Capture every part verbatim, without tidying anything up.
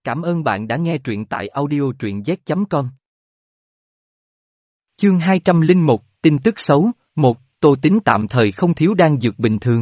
Cảm ơn bạn đã nghe truyện tại audio truyện z chấm com. Chương hai trăm lẻ một, tin tức xấu, một, Tô Tín tạm thời không thiếu đan dược bình thường.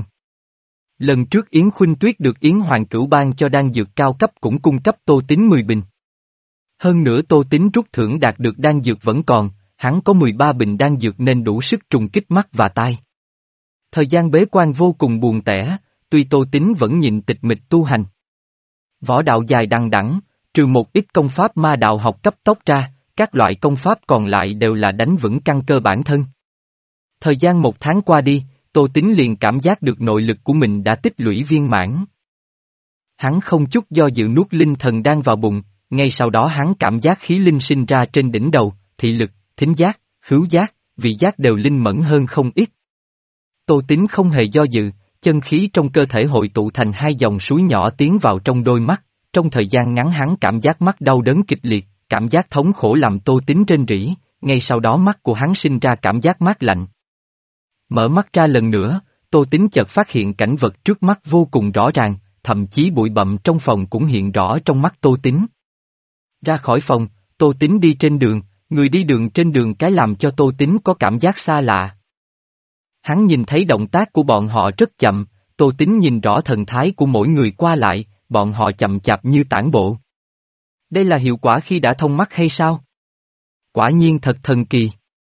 Lần trước Yến Khuynh Tuyết được Yến Hoàng Cửu ban cho đan dược cao cấp cũng cung cấp Tô Tín mười bình. Hơn nữa Tô Tín rút thưởng đạt được đan dược vẫn còn, hắn có mười ba bình đan dược nên đủ sức trùng kích mắt và tai. Thời gian bế quan vô cùng buồn tẻ, tuy Tô Tín vẫn nhịn tịch mịch tu hành. Võ đạo dài đằng đẵng, trừ một ít công pháp ma đạo học cấp tốc ra, các loại công pháp còn lại đều là đánh vững căn cơ bản thân. Thời gian một tháng qua đi, Tô Tín liền cảm giác được nội lực của mình đã tích lũy viên mãn. Hắn không chút do dự nuốt linh thần đan vào bụng, ngay sau đó hắn cảm giác khí linh sinh ra trên đỉnh đầu, thị lực, thính giác, khứu giác, vị giác đều linh mẫn hơn không ít. Tô Tín không hề do dự, chân khí trong cơ thể hội tụ thành hai dòng suối nhỏ tiến vào trong đôi mắt, trong thời gian ngắn hắn cảm giác mắt đau đớn kịch liệt, cảm giác thống khổ làm Tô Tín rên rỉ, ngay sau đó mắt của hắn sinh ra cảm giác mát lạnh. Mở mắt ra lần nữa, Tô Tín chợt phát hiện cảnh vật trước mắt vô cùng rõ ràng, thậm chí bụi bặm trong phòng cũng hiện rõ trong mắt Tô Tín. Ra khỏi phòng, Tô Tín đi trên đường, người đi đường trên đường cái làm cho Tô Tín có cảm giác xa lạ. Hắn nhìn thấy động tác của bọn họ rất chậm, Tô Tín nhìn rõ thần thái của mỗi người qua lại, bọn họ chậm chạp như tản bộ. Đây là hiệu quả khi đã thông mắt hay sao? Quả nhiên thật thần kỳ.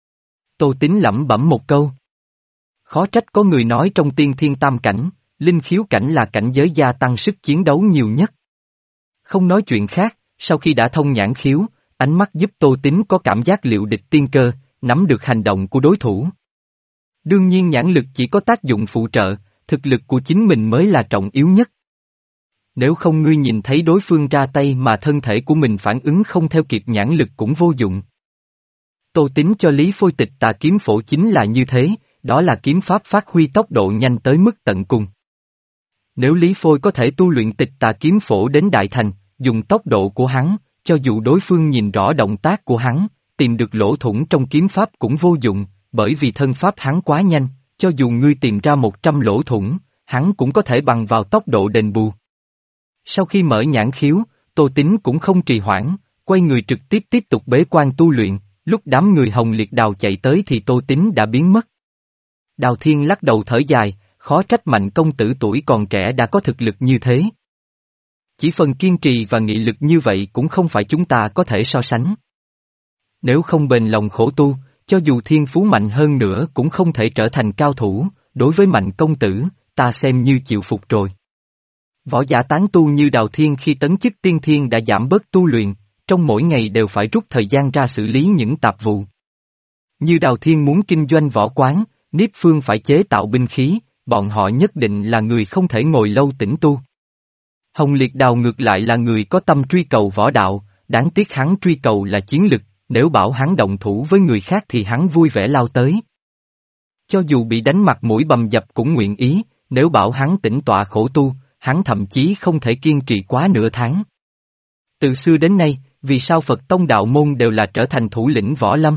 Tô Tín lẩm bẩm một câu. Khó trách có người nói trong tiên thiên tam cảnh, linh khiếu cảnh là cảnh giới gia tăng sức chiến đấu nhiều nhất. Không nói chuyện khác, sau khi đã thông nhãn khiếu, ánh mắt giúp Tô Tín có cảm giác liệu địch tiên cơ, nắm được hành động của đối thủ. Đương nhiên nhãn lực chỉ có tác dụng phụ trợ, thực lực của chính mình mới là trọng yếu nhất. Nếu không ngươi nhìn thấy đối phương ra tay mà thân thể của mình phản ứng không theo kịp nhãn lực cũng vô dụng. Tô Tín cho Lý Phôi tịch tà kiếm phổ chính là như thế, đó là kiếm pháp phát huy tốc độ nhanh tới mức tận cùng. Nếu Lý Phôi có thể tu luyện tịch tà kiếm phổ đến đại thành, dùng tốc độ của hắn, cho dù đối phương nhìn rõ động tác của hắn, tìm được lỗ thủng trong kiếm pháp cũng vô dụng, bởi vì thân pháp hắn quá nhanh, cho dù ngươi tìm ra một trăm lỗ thủng, hắn cũng có thể bằng vào tốc độ đền bù. Sau khi mở nhãn khiếu, Tô Tín cũng không trì hoãn, quay người trực tiếp tiếp tục bế quan tu luyện, lúc đám người Hồng Liệt Đào chạy tới thì Tô Tín đã biến mất. Đào Thiên lắc đầu thở dài, khó trách Mạnh công tử tuổi còn trẻ đã có thực lực như thế. Chỉ phần kiên trì và nghị lực như vậy cũng không phải chúng ta có thể so sánh. Nếu không bền lòng khổ tu, cho dù thiên phú mạnh hơn nữa cũng không thể trở thành cao thủ, đối với Mạnh công tử, ta xem như chịu phục rồi. Võ giả tán tu như Đào Thiên khi tấn chức tiên thiên đã giảm bớt tu luyện, trong mỗi ngày đều phải rút thời gian ra xử lý những tạp vụ. Như Đào Thiên muốn kinh doanh võ quán, Niếp Phương phải chế tạo binh khí, bọn họ nhất định là người không thể ngồi lâu tĩnh tu. Hồng Liệt Đào ngược lại là người có tâm truy cầu võ đạo, đáng tiếc hắn truy cầu là chiến lực, nếu bảo hắn động thủ với người khác thì hắn vui vẻ lao tới. Cho dù bị đánh mặt mũi bầm dập cũng nguyện ý, nếu bảo hắn tĩnh tọa khổ tu, hắn thậm chí không thể kiên trì quá nửa tháng. Từ xưa đến nay, vì sao Phật tông đạo môn đều là trở thành thủ lĩnh võ lâm?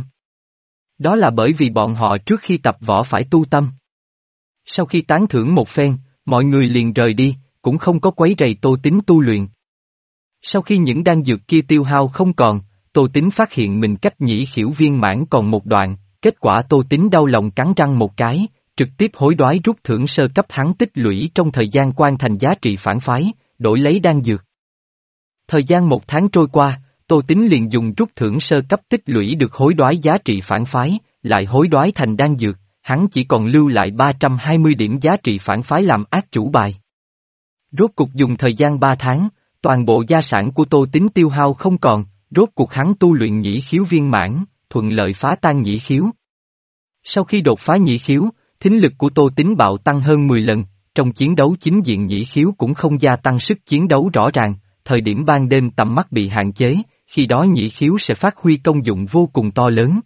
Đó là bởi vì bọn họ trước khi tập võ phải tu tâm. Sau khi tán thưởng một phen, mọi người liền rời đi, cũng không có quấy rầy Tô Tín tu luyện. Sau khi những đan dược kia tiêu hao không còn, Tô Tín phát hiện mình cách nhĩ khiểu viên mãn còn một đoạn, kết quả Tô Tín đau lòng cắn răng một cái, trực tiếp hối đoái rút thưởng sơ cấp hắn tích lũy trong thời gian quan thành giá trị phản phái, đổi lấy đan dược. Thời gian một tháng trôi qua, Tô Tín liền dùng rút thưởng sơ cấp tích lũy được hối đoái giá trị phản phái, lại hối đoái thành đan dược, hắn chỉ còn lưu lại ba trăm hai mươi điểm giá trị phản phái làm ác chủ bài. Rốt cuộc dùng thời gian ba tháng, toàn bộ gia sản của Tô Tín tiêu hao không còn, rốt cuộc hắn tu luyện nhĩ khiếu viên mãn, thuận lợi phá tan nhĩ khiếu. Sau khi đột phá nhĩ khiếu, thính lực của Tô Tín bạo tăng hơn mười lần, trong chiến đấu chính diện nhĩ khiếu cũng không gia tăng sức chiến đấu rõ ràng, thời điểm ban đêm tầm mắt bị hạn chế, khi đó nhĩ khiếu sẽ phát huy công dụng vô cùng to lớn.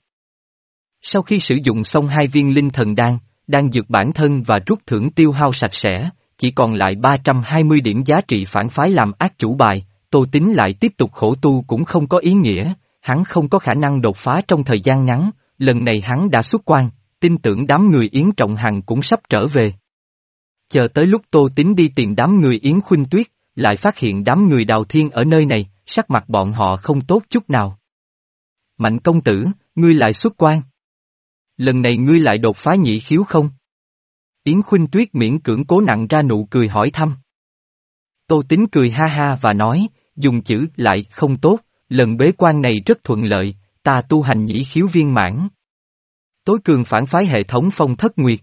Sau khi sử dụng xong hai viên linh thần đan, đan dược bản thân và rút thưởng tiêu hao sạch sẽ, chỉ còn lại ba trăm hai mươi điểm giá trị phản phái làm ác chủ bài, Tô Tín lại tiếp tục khổ tu cũng không có ý nghĩa, hắn không có khả năng đột phá trong thời gian ngắn, lần này hắn đã xuất quan, tin tưởng đám người Yến Trọng Hằng cũng sắp trở về. Chờ tới lúc Tô Tín đi tìm đám người Yến Khuynh Tuyết, lại phát hiện đám người Đào Thiên ở nơi này, sắc mặt bọn họ không tốt chút nào. Mạnh công tử, ngươi lại xuất quan. Lần này ngươi lại đột phá nhị khiếu không? Yến Khuynh Tuyết miễn cưỡng cố nặng ra nụ cười hỏi thăm. Tô Tín cười ha ha và nói, dùng chữ lại không tốt, lần bế quan này rất thuận lợi, ta tu hành nhị khiếu viên mãn. Tối cường phản phái hệ thống Phong Thất Nguyệt.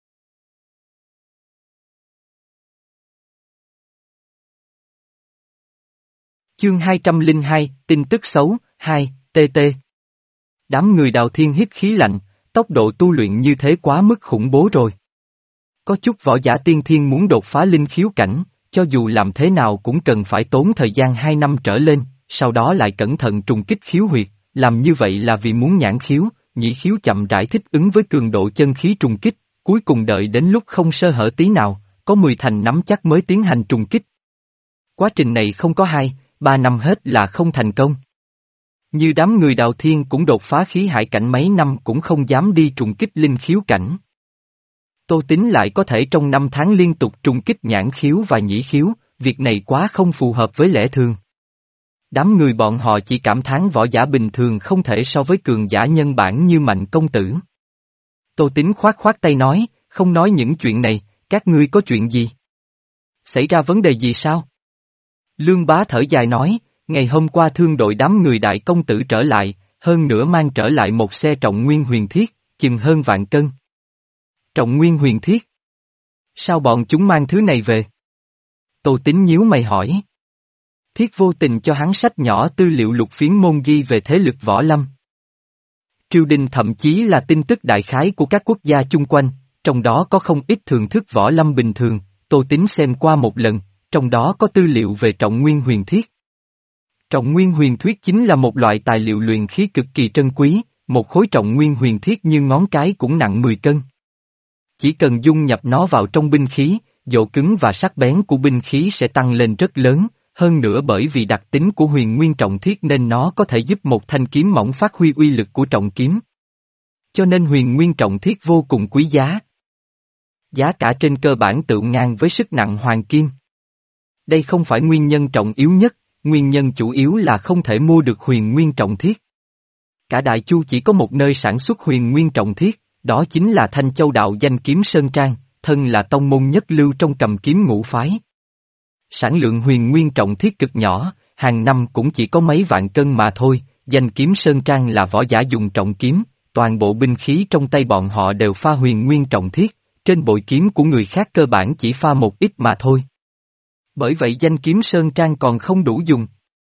Chương hai trăm lẻ hai, tin tức xấu, hai, tê tê. Đám người Đào Thiên hít khí lạnh, tốc độ tu luyện như thế quá mức khủng bố rồi. Có chút võ giả tiên thiên muốn đột phá linh khiếu cảnh, cho dù làm thế nào cũng cần phải tốn thời gian hai năm trở lên, sau đó lại cẩn thận trùng kích khiếu huyệt, làm như vậy là vì muốn nhãn khiếu, nhị khiếu chậm rãi thích ứng với cường độ chân khí trùng kích, cuối cùng đợi đến lúc không sơ hở tí nào, có mười thành nắm chắc mới tiến hành trùng kích. Quá trình này không có hai, ba năm hết là không thành công. Như đám người Đào Thiên cũng đột phá khí hải cảnh mấy năm cũng không dám đi trùng kích linh khiếu cảnh. Tô Tín lại có thể trong năm tháng liên tục trùng kích nhãn khiếu và nhĩ khiếu, việc này quá không phù hợp với lẽ thường. Đám người bọn họ chỉ cảm thán võ giả bình thường không thể so với cường giả nhân bản như Mạnh công tử. Tô Tín khoát khoát tay nói, không nói những chuyện này, các ngươi có chuyện gì? Xảy ra vấn đề gì sao? Lương Bá thở dài nói, ngày hôm qua thương đội đám người đại công tử trở lại, hơn nữa mang trở lại một xe trọng nguyên huyền thiết, chừng hơn vạn cân. Trọng nguyên huyền thiết? Sao bọn chúng mang thứ này về? Tô Tín nhíu mày hỏi. Thiết vô tình cho hắn sách nhỏ tư liệu lục phiến môn ghi về thế lực võ lâm. Triều đình thậm chí là tin tức đại khái của các quốc gia chung quanh, trong đó có không ít thưởng thức võ lâm bình thường, Tô Tín xem qua một lần, trong đó có tư liệu về trọng nguyên huyền thiết. Trọng nguyên huyền thiết chính là một loại tài liệu luyện khí cực kỳ trân quý, một khối trọng nguyên huyền thiết như ngón cái cũng nặng mười cân. Chỉ cần dung nhập nó vào trong binh khí, độ cứng và sắc bén của binh khí sẽ tăng lên rất lớn, hơn nữa bởi vì đặc tính của huyền nguyên trọng thiết nên nó có thể giúp một thanh kiếm mỏng phát huy uy lực của trọng kiếm. Cho nên huyền nguyên trọng thiết vô cùng quý giá. Giá cả trên cơ bản tự ngang với sức nặng hoàng kim. Đây không phải nguyên nhân trọng yếu nhất, nguyên nhân chủ yếu là không thể mua được huyền nguyên trọng thiết. Cả Đại Chu chỉ có một nơi sản xuất huyền nguyên trọng thiết, đó chính là Thanh Châu đạo danh kiếm Sơn Trang, thân là tông môn nhất lưu trong cầm kiếm ngũ phái. Sản lượng huyền nguyên trọng thiết cực nhỏ, hàng năm cũng chỉ có mấy vạn cân mà thôi, danh kiếm Sơn Trang là võ giả dùng trọng kiếm, toàn bộ binh khí trong tay bọn họ đều pha huyền nguyên trọng thiết, trên bội kiếm của người khác cơ bản chỉ pha một ít mà thôi. Bởi vậy danh kiếm Sơn Trang còn không đủ dùng.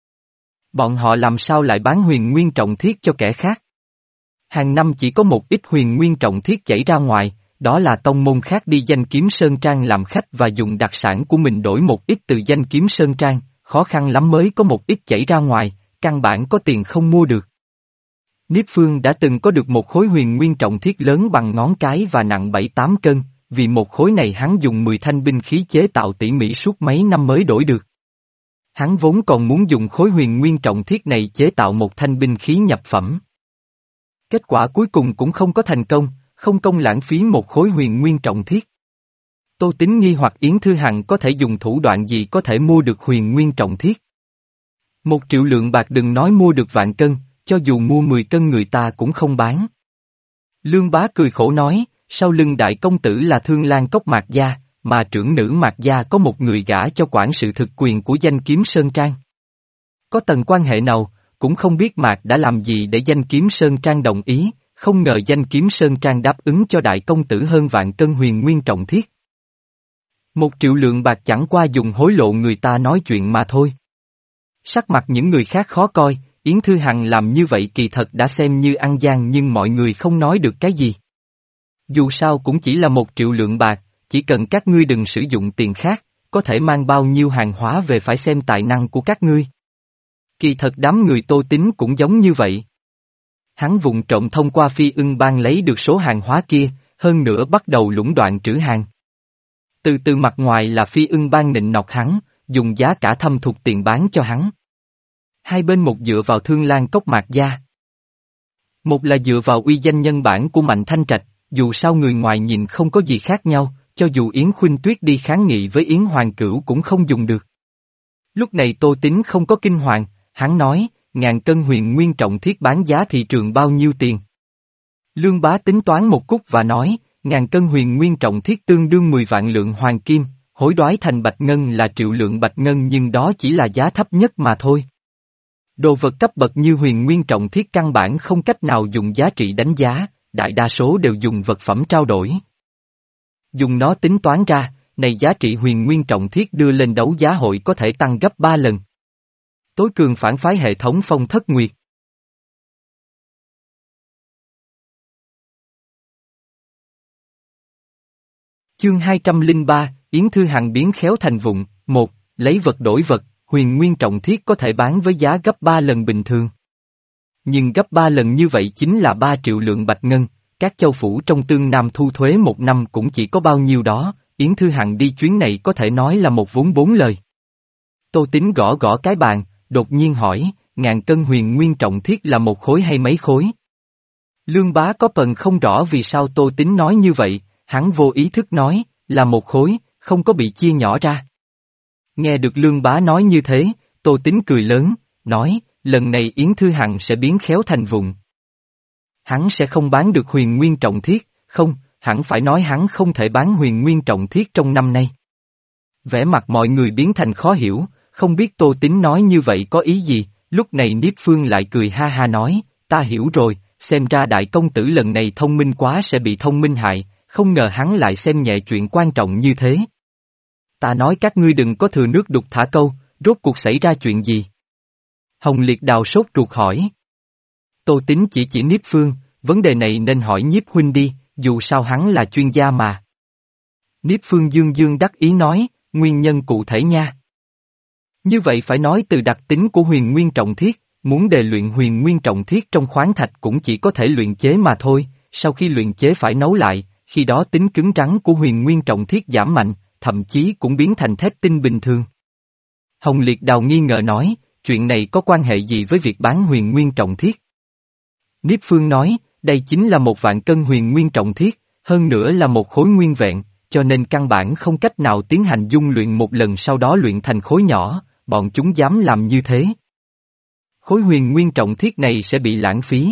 Bọn họ làm sao lại bán huyền nguyên trọng thiết cho kẻ khác? Hàng năm chỉ có một ít huyền nguyên trọng thiết chảy ra ngoài, đó là tông môn khác đi danh kiếm Sơn Trang làm khách và dùng đặc sản của mình đổi một ít từ danh kiếm Sơn Trang, khó khăn lắm mới có một ít chảy ra ngoài, căn bản có tiền không mua được. Niếp Phương đã từng có được một khối huyền nguyên trọng thiết lớn bằng ngón cái và nặng bảy tám cân, vì một khối này hắn dùng mười thanh binh khí chế tạo tỉ mỉ suốt mấy năm mới đổi được. Hắn vốn còn muốn dùng khối huyền nguyên trọng thiết này chế tạo một thanh binh khí nhập phẩm. Kết quả cuối cùng cũng không có thành công, không công lãng phí một khối huyền nguyên trọng thiết. Tô Tín nghi hoặc Yến Thư Hằng có thể dùng thủ đoạn gì có thể mua được huyền nguyên trọng thiết. Một triệu lượng bạc đừng nói mua được vạn cân, cho dù mua mười cân người ta cũng không bán. Lương Bá cười khổ nói, sau lưng đại công tử là Thương Lan Cốc Mạc Gia, mà trưởng nữ Mạc Gia có một người gả cho quản sự thực quyền của danh kiếm Sơn Trang. Có tầng quan hệ nào, cũng không biết Mạc đã làm gì để danh kiếm Sơn Trang đồng ý, không ngờ danh kiếm Sơn Trang đáp ứng cho đại công tử hơn vạn cân huyền nguyên trọng thiết. Một triệu lượng bạc chẳng qua dùng hối lộ người ta nói chuyện mà thôi. Sắc mặt những người khác khó coi, Yến Thư Hằng làm như vậy kỳ thật đã xem như ăn gian nhưng mọi người không nói được cái gì. Dù sao cũng chỉ là một triệu lượng bạc, chỉ cần các ngươi đừng sử dụng tiền khác, có thể mang bao nhiêu hàng hóa về phải xem tài năng của các ngươi. Kỳ thật đám người Tô Tín cũng giống như vậy. Hắn vụng trộm thông qua Phi Ưng Bang lấy được số hàng hóa kia, hơn nữa bắt đầu lũng đoạn trữ hàng. Từ từ mặt ngoài là Phi Ưng Bang nịnh nọt hắn, dùng giá cả thâm thục tiền bán cho hắn. Hai bên một dựa vào Thương Lan Cốc Mạc Gia. Một là dựa vào uy danh nhân bản của Mạnh Thanh Trạch, dù sao người ngoài nhìn không có gì khác nhau, cho dù Yến Khuynh Tuyết đi kháng nghị với Yến Hoàng Cửu cũng không dùng được. Lúc này Tô Tín không có kinh hoàng, Hắn nói, ngàn cân huyền nguyên trọng thiết bán giá thị trường bao nhiêu tiền? Lương Bá tính toán một cúc và nói, ngàn cân huyền nguyên trọng thiết tương đương mười vạn lượng hoàng kim, hối đoái thành bạch ngân là triệu lượng bạch ngân nhưng đó chỉ là giá thấp nhất mà thôi. Đồ vật cấp bậc như huyền nguyên trọng thiết căn bản không cách nào dùng giá trị đánh giá, đại đa số đều dùng vật phẩm trao đổi. Dùng nó tính toán ra, này giá trị huyền nguyên trọng thiết đưa lên đấu giá hội có thể tăng gấp ba lần. Tối cường phản phái hệ thống Phong Thất Nguyệt. Chương hai trăm lẻ ba, Yến Thư Hằng biến khéo thành vụn, một, lấy vật đổi vật, huyền nguyên trọng thiết có thể bán với giá gấp ba lần bình thường. Nhưng gấp ba lần như vậy chính là ba triệu lượng bạch ngân, các châu phủ trong Tương Nam thu thuế một năm cũng chỉ có bao nhiêu đó, Yến Thư Hằng đi chuyến này có thể nói là một vốn bốn lời. Tô Tín gõ gõ cái bàn, đột nhiên hỏi, ngàn cân huyền nguyên trọng thiết là một khối hay mấy khối? Lương Bá có phần không rõ vì sao Tô Tín nói như vậy, hắn vô ý thức nói, là một khối, không có bị chia nhỏ ra. Nghe được Lương Bá nói như thế, Tô Tín cười lớn, nói, lần này Yến Thư Hằng sẽ biến khéo thành vụn. Hắn sẽ không bán được huyền nguyên trọng thiết, không, hẳn phải nói hắn không thể bán huyền nguyên trọng thiết trong năm nay. Vẻ mặt mọi người biến thành khó hiểu, không biết Tô Tín nói như vậy có ý gì, lúc này Niếp Phương lại cười ha ha nói, ta hiểu rồi, xem ra đại công tử lần này thông minh quá sẽ bị thông minh hại, không ngờ hắn lại xem nhẹ chuyện quan trọng như thế. Ta nói các ngươi đừng có thừa nước đục thả câu, rốt cuộc xảy ra chuyện gì? Hồng Liệt Đào sốt ruột hỏi. Tô Tín chỉ chỉ Niếp Phương, vấn đề này nên hỏi Nhiếp huynh đi, dù sao hắn là chuyên gia mà. Niếp Phương dương dương đắc ý nói, nguyên nhân cụ thể nha. Như vậy phải nói từ đặc tính của huyền nguyên trọng thiết, muốn đề luyện huyền nguyên trọng thiết trong khoáng thạch cũng chỉ có thể luyện chế mà thôi, sau khi luyện chế phải nấu lại, khi đó tính cứng rắn của huyền nguyên trọng thiết giảm mạnh, thậm chí cũng biến thành thép tinh bình thường. Hồng Liệt Đào nghi ngờ nói, chuyện này có quan hệ gì với việc bán huyền nguyên trọng thiết? Niếp Phương nói, đây chính là một vạn cân huyền nguyên trọng thiết, hơn nữa là một khối nguyên vẹn, cho nên căn bản không cách nào tiến hành dung luyện một lần sau đó luyện thành khối nhỏ, bọn chúng dám làm như thế. Khối huyền nguyên trọng thiết này sẽ bị lãng phí.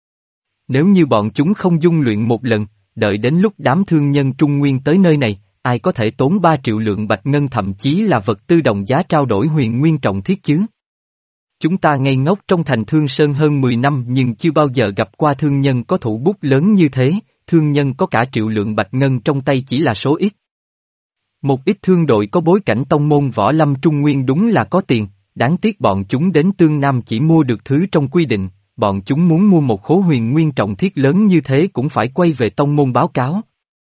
Nếu như bọn chúng không dung luyện một lần, đợi đến lúc đám thương nhân Trung Nguyên tới nơi này, ai có thể tốn ba triệu lượng bạch ngân thậm chí là vật tư đồng giá trao đổi huyền nguyên trọng thiết chứ? Chúng ta ngây ngốc trong thành Thương Sơn hơn mười năm nhưng chưa bao giờ gặp qua thương nhân có thủ bút lớn như thế, thương nhân có cả triệu lượng bạch ngân trong tay chỉ là số ít. Một ít thương đội có bối cảnh tông môn võ lâm Trung Nguyên đúng là có tiền, đáng tiếc bọn chúng đến Tương Nam chỉ mua được thứ trong quy định, bọn chúng muốn mua một khối huyền nguyên trọng thiết lớn như thế cũng phải quay về tông môn báo cáo.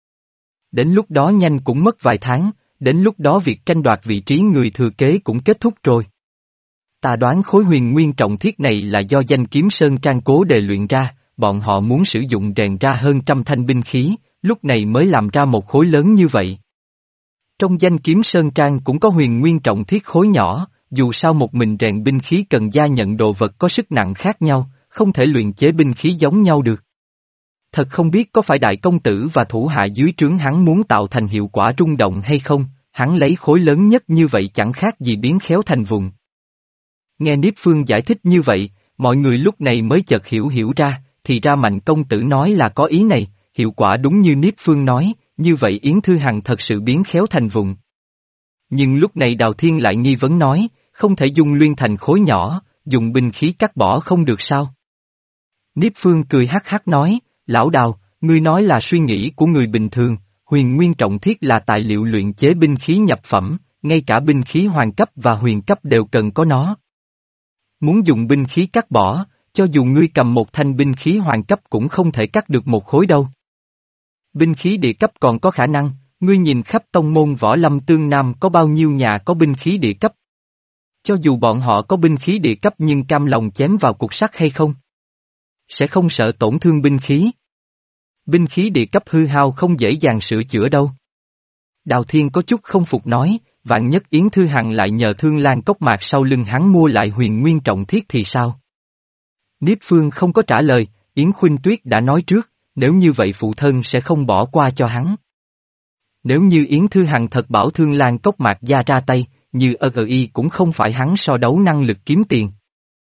Đến lúc đó nhanh cũng mất vài tháng, đến lúc đó việc tranh đoạt vị trí người thừa kế cũng kết thúc rồi. Ta đoán khối huyền nguyên trọng thiết này là do Danh Kiếm Sơn Trang cố đề luyện ra, bọn họ muốn sử dụng rèn ra hơn trăm thanh binh khí, lúc này mới làm ra một khối lớn như vậy. Trong Danh Kiếm Sơn Trang cũng có huyền nguyên trọng thiết khối nhỏ, dù sao một mình rèn binh khí cần gia nhận đồ vật có sức nặng khác nhau, không thể luyện chế binh khí giống nhau được. Thật không biết có phải đại công tử và thủ hạ dưới trướng hắn muốn tạo thành hiệu quả rung động hay không, hắn lấy khối lớn nhất như vậy chẳng khác gì biến khéo thành vùng. Nghe Niếp Phương giải thích như vậy, mọi người lúc này mới chợt hiểu hiểu ra, thì ra Mạnh công tử nói là có ý này, hiệu quả đúng như Niếp Phương nói, như vậy Yến Thư Hằng thật sự biến khéo thành vùng. Nhưng lúc này Đào Thiên lại nghi vấn nói, không thể dung luyện thành khối nhỏ, dùng binh khí cắt bỏ không được sao? Niếp Phương cười hắc hắc nói, lão Đào, ngươi nói là suy nghĩ của người bình thường, huyền nguyên trọng thiết là tài liệu luyện chế binh khí nhập phẩm, ngay cả binh khí hoàng cấp và huyền cấp đều cần có nó. Muốn dùng binh khí cắt bỏ, cho dù ngươi cầm một thanh binh khí hoàng cấp cũng không thể cắt được một khối đâu. Binh khí địa cấp còn có khả năng, ngươi nhìn khắp tông môn võ lâm Tương Nam có bao nhiêu nhà có binh khí địa cấp. Cho dù bọn họ có binh khí địa cấp nhưng cam lòng chém vào cục sắt hay không? Sẽ không sợ tổn thương binh khí. Binh khí địa cấp hư hao không dễ dàng sửa chữa đâu. Đào Thiên có chút không phục nói, vạn nhất Yến Thư Hằng lại nhờ Thương Lan Cốc Mạc sau lưng hắn mua lại huyền nguyên trọng thiết thì sao? Niếp Phương không có trả lời, Yến Khuynh Tuyết đã nói trước, nếu như vậy phụ thân sẽ không bỏ qua cho hắn. Nếu như Yến Thư Hằng thật bảo Thương Lan Cốc Mạc gia ra tay, như ơ y cũng không phải hắn so đấu năng lực kiếm tiền.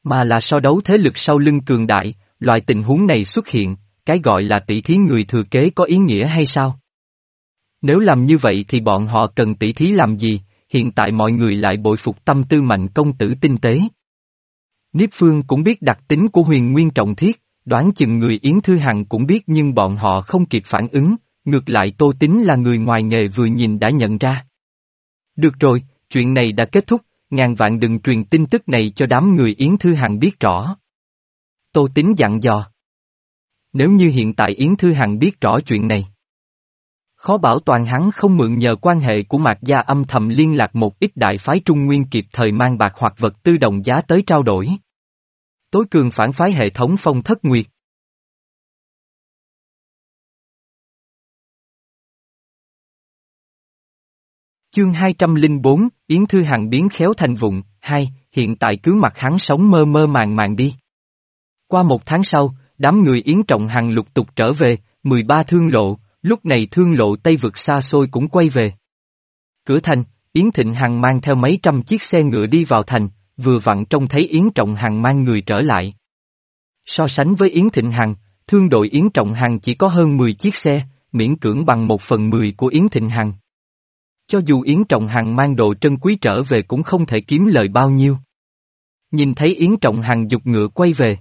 Mà là so đấu thế lực sau lưng cường đại, loại tình huống này xuất hiện, cái gọi là tỷ thí người thừa kế có ý nghĩa hay sao? Nếu làm như vậy thì bọn họ cần tỷ thí làm gì, hiện tại mọi người lại bội phục tâm tư Mạnh công tử tinh tế. Niếp Phương cũng biết đặc tính của Huyền Nguyên Trọng Thiết, đoán chừng người Yến Thư Hằng cũng biết nhưng bọn họ không kịp phản ứng, ngược lại Tô Tín là người ngoài nghề vừa nhìn đã nhận ra. Được rồi, chuyện này đã kết thúc, ngàn vạn đừng truyền tin tức này cho đám người Yến Thư Hằng biết rõ. Tô Tín dặn dò. Nếu như hiện tại Yến Thư Hằng biết rõ chuyện này, khó bảo toàn hắn không mượn nhờ quan hệ của Mạc Gia âm thầm liên lạc một ít đại phái Trung Nguyên kịp thời mang bạc hoặc vật tư đồng giá tới trao đổi. Tối cường phản phái hệ thống Phong Thất Nguyệt. Chương hai trăm lẻ bốn, Yến Thư Hằng biến khéo thành vụng, hai, hiện tại cứ mặc hắn sống mơ mơ màng màng đi. Qua một tháng sau, đám người Yến Trọng Hằng lục tục trở về, mười ba thương lộ, lúc này thương lộ Tây vực xa xôi cũng quay về. Cửa thành, Yến Thịnh Hằng mang theo mấy trăm chiếc xe ngựa đi vào thành, vừa vặn trông thấy Yến Trọng Hằng mang người trở lại. So sánh với Yến Thịnh Hằng, thương đội Yến Trọng Hằng chỉ có hơn mười chiếc xe, miễn cưỡng bằng một phần mười của Yến Thịnh Hằng. Cho dù Yến Trọng Hằng mang đồ trân quý trở về cũng không thể kiếm lời bao nhiêu. Nhìn thấy Yến Trọng Hằng giục ngựa quay về.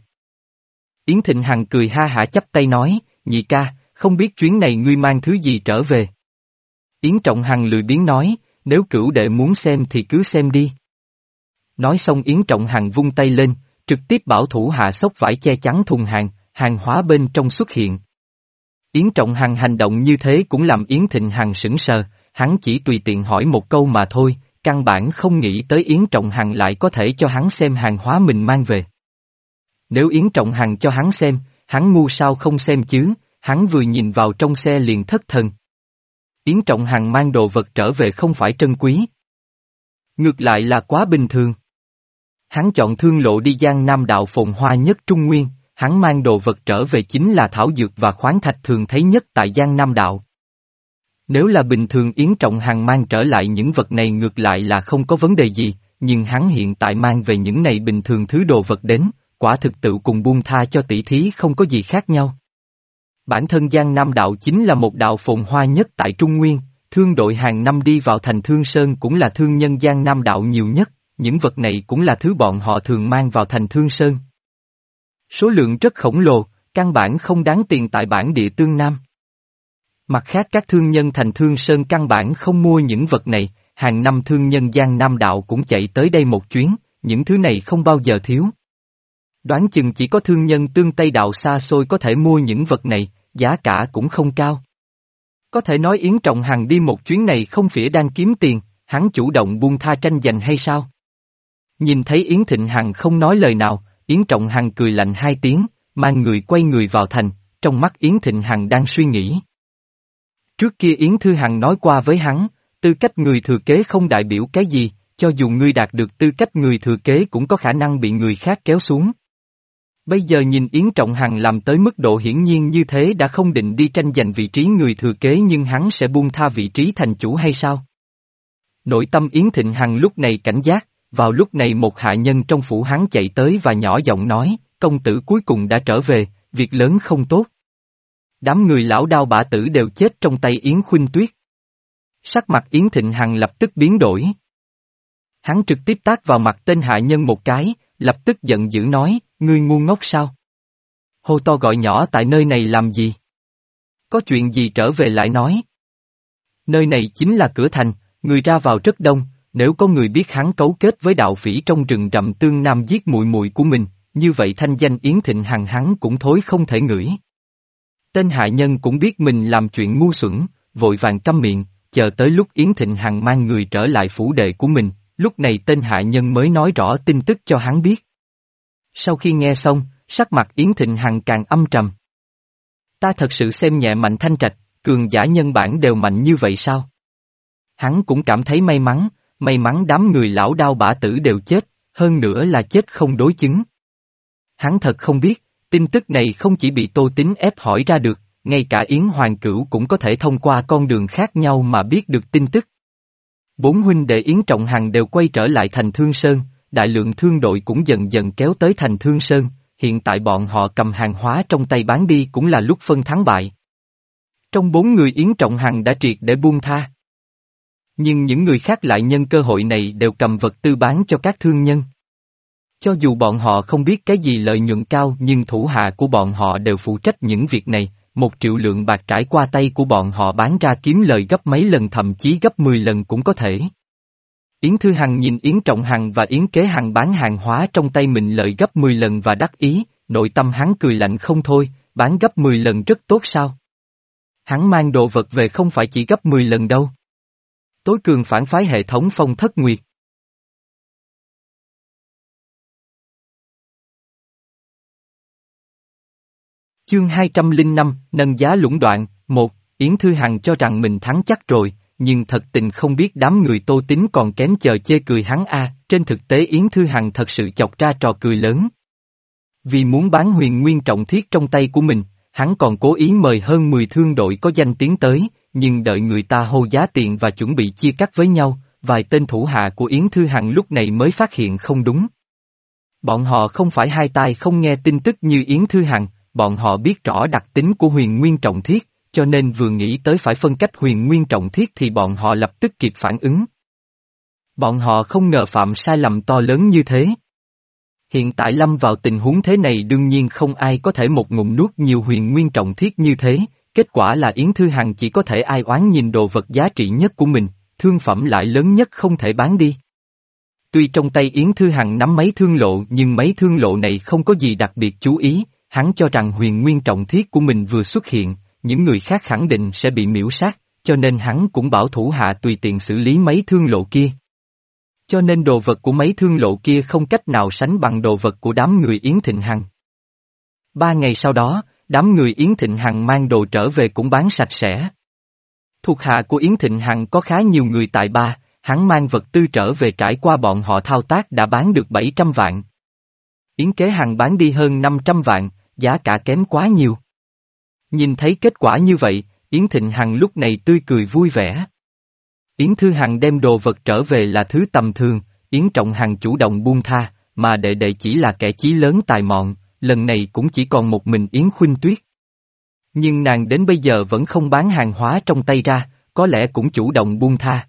Yến Thịnh Hằng cười ha hả chắp tay nói, nhị ca, không biết chuyến này ngươi mang thứ gì trở về. Yến Trọng Hằng lười biếng nói, nếu cửu đệ muốn xem thì cứ xem đi. Nói xong Yến Trọng Hằng vung tay lên, trực tiếp bảo thủ hạ xốc vải che chắn thùng hàng, hàng hóa bên trong xuất hiện. Yến Trọng Hằng hành động như thế cũng làm Yến Thịnh Hằng sững sờ, hắn chỉ tùy tiện hỏi một câu mà thôi, căn bản không nghĩ tới Yến Trọng Hằng lại có thể cho hắn xem hàng hóa mình mang về. Nếu Yến Trọng Hằng cho hắn xem, hắn ngu sao không xem chứ, hắn vừa nhìn vào trong xe liền thất thần. Yến Trọng Hằng mang đồ vật trở về không phải trân quý. Ngược lại là quá bình thường. Hắn chọn thương lộ đi Giang Nam đạo phồn hoa nhất Trung Nguyên, hắn mang đồ vật trở về chính là thảo dược và khoáng thạch thường thấy nhất tại Giang Nam đạo. Nếu là bình thường Yến Trọng Hằng mang trở lại những vật này ngược lại là không có vấn đề gì, nhưng hắn hiện tại mang về những này bình thường thứ đồ vật đến, quả thực tự cùng buông tha cho tỷ thí không có gì khác nhau. Bản thân Giang Nam đạo chính là một đạo phồn hoa nhất tại Trung Nguyên, thương đội hàng năm đi vào thành Thương Sơn cũng là thương nhân Giang Nam đạo nhiều nhất, những vật này cũng là thứ bọn họ thường mang vào thành Thương Sơn. Số lượng rất khổng lồ, căn bản không đáng tiền tại bản địa Tương Nam. Mặt khác các thương nhân thành Thương Sơn căn bản không mua những vật này, hàng năm thương nhân Giang Nam đạo cũng chạy tới đây một chuyến, những thứ này không bao giờ thiếu. Đoán chừng chỉ có thương nhân Tương Tây đạo xa xôi có thể mua những vật này, giá cả cũng không cao. Có thể nói Yến Trọng Hằng đi một chuyến này không phải đang kiếm tiền, hắn chủ động buông tha tranh giành hay sao? Nhìn thấy Yến Thịnh Hằng không nói lời nào, Yến Trọng Hằng cười lạnh hai tiếng, mang người quay người vào thành, trong mắt Yến Thịnh Hằng đang suy nghĩ. Trước kia Yến Thư Hằng nói qua với hắn, tư cách người thừa kế không đại biểu cái gì, cho dù ngươi đạt được tư cách người thừa kế cũng có khả năng bị người khác kéo xuống. Bây giờ nhìn Yến Trọng Hằng làm tới mức độ hiển nhiên như thế đã không định đi tranh giành vị trí người thừa kế nhưng hắn sẽ buông tha vị trí thành chủ hay sao? Nội tâm Yến Thịnh Hằng lúc này cảnh giác, vào lúc này một hạ nhân trong phủ hắn chạy tới và nhỏ giọng nói, công tử cuối cùng đã trở về, việc lớn không tốt. Đám người lão đao bả tử đều chết trong tay Yến Khuynh Tuyết. Sắc mặt Yến Thịnh Hằng lập tức biến đổi. Hắn trực tiếp tát vào mặt tên hạ nhân một cái, lập tức giận dữ nói, ngươi ngu ngốc sao? Hô to gọi nhỏ tại nơi này làm gì? Có chuyện gì trở về lại nói? Nơi này chính là cửa thành, người ra vào rất đông, nếu có người biết hắn cấu kết với đạo phỉ trong rừng rậm Tương Nam giết muội muội của mình, như vậy thanh danh Yến Thịnh Hằng hắn cũng thối không thể ngửi. Tên hạ nhân cũng biết mình làm chuyện ngu xuẩn, vội vàng câm miệng, chờ tới lúc Yến Thịnh Hằng mang người trở lại phủ đệ của mình, lúc này tên hạ nhân mới nói rõ tin tức cho hắn biết. Sau khi nghe xong, sắc mặt Yến Thịnh Hằng càng âm trầm. Ta thật sự xem nhẹ Mạnh Thanh Trạch, cường giả nhân bản đều mạnh như vậy sao? Hắn cũng cảm thấy may mắn, may mắn đám người lão đao bả tử đều chết, hơn nữa là chết không đối chứng. Hắn thật không biết, tin tức này không chỉ bị Tô Tín ép hỏi ra được, ngay cả Yến Hoàng Cửu cũng có thể thông qua con đường khác nhau mà biết được tin tức. Bốn huynh đệ Yến Trọng Hằng đều quay trở lại thành Thương Sơn, đại lượng thương đội cũng dần dần kéo tới thành Thương Sơn, hiện tại bọn họ cầm hàng hóa trong tay bán đi cũng là lúc phân thắng bại. Trong bốn người Yến Trọng Hằng đã triệt để buông tha. Nhưng những người khác lại nhân cơ hội này đều cầm vật tư bán cho các thương nhân. Cho dù bọn họ không biết cái gì lợi nhuận cao nhưng thủ hạ của bọn họ đều phụ trách những việc này, một triệu lượng bạc trải qua tay của bọn họ bán ra kiếm lời gấp mấy lần thậm chí gấp mười lần cũng có thể. Yến Thư Hằng nhìn Yến Trọng Hằng và Yến Kế Hằng bán hàng hóa trong tay mình lợi gấp mười lần và đắc ý, nội tâm hắn cười lạnh không thôi, bán gấp mười lần rất tốt sao? Hắn mang đồ vật về không phải chỉ gấp mười lần đâu. Tối cường phản phái hệ thống Phong Thất Nguyệt. Chương hai trăm lẻ năm, nâng giá lũng đoạn, một, Yến Thư Hằng cho rằng mình thắng chắc rồi, nhưng thật tình không biết đám người Tô Tín còn kém chờ chê cười hắn a. Trên thực tế Yến Thư Hằng thật sự chọc ra trò cười lớn. Vì muốn bán huyền nguyên trọng thiết trong tay của mình, hắn còn cố ý mời hơn mười thương đội có danh tiếng tới, nhưng đợi người ta hô giá tiền và chuẩn bị chia cắt với nhau, vài tên thủ hạ của Yến Thư Hằng lúc này mới phát hiện không đúng. Bọn họ không phải hai tai không nghe tin tức như Yến Thư Hằng, bọn họ biết rõ đặc tính của huyền nguyên trọng thiết, cho nên vừa nghĩ tới phải phân cách huyền nguyên trọng thiết thì bọn họ lập tức kịp phản ứng. Bọn họ không ngờ phạm sai lầm to lớn như thế. Hiện tại lâm vào tình huống thế này đương nhiên không ai có thể một ngụm nuốt nhiều huyền nguyên trọng thiết như thế, kết quả là Yến Thư Hằng chỉ có thể ai oán nhìn đồ vật giá trị nhất của mình, thương phẩm lại lớn nhất không thể bán đi. Tuy trong tay Yến Thư Hằng nắm mấy thương lộ nhưng mấy thương lộ này không có gì đặc biệt chú ý, hắn cho rằng huyền nguyên trọng thiết của mình vừa xuất hiện, những người khác khẳng định sẽ bị miễu sát, cho nên hắn cũng bảo thủ hạ tùy tiện xử lý mấy thương lộ kia. Cho nên đồ vật của mấy thương lộ kia không cách nào sánh bằng đồ vật của đám người Yến Thịnh Hằng. Ba ngày sau đó, đám người Yến Thịnh Hằng mang đồ trở về cũng bán sạch sẽ. Thuộc hạ của Yến Thịnh Hằng có khá nhiều người tại ba, hắn mang vật tư trở về trải qua bọn họ thao tác đã bán được bảy trăm vạn. Yến Kế Hằng bán đi hơn năm trăm vạn, giá cả kém quá nhiều. Nhìn thấy kết quả như vậy, Yến Thịnh Hằng lúc này tươi cười vui vẻ. Yến Thư Hằng đem đồ vật trở về là thứ tầm thường, Yến Trọng Hằng chủ động buông tha, mà đệ đệ chỉ là kẻ chí lớn tài mọn, lần này cũng chỉ còn một mình Yến Khuynh Tuyết. Nhưng nàng đến bây giờ vẫn không bán hàng hóa trong tay ra, có lẽ cũng chủ động buông tha.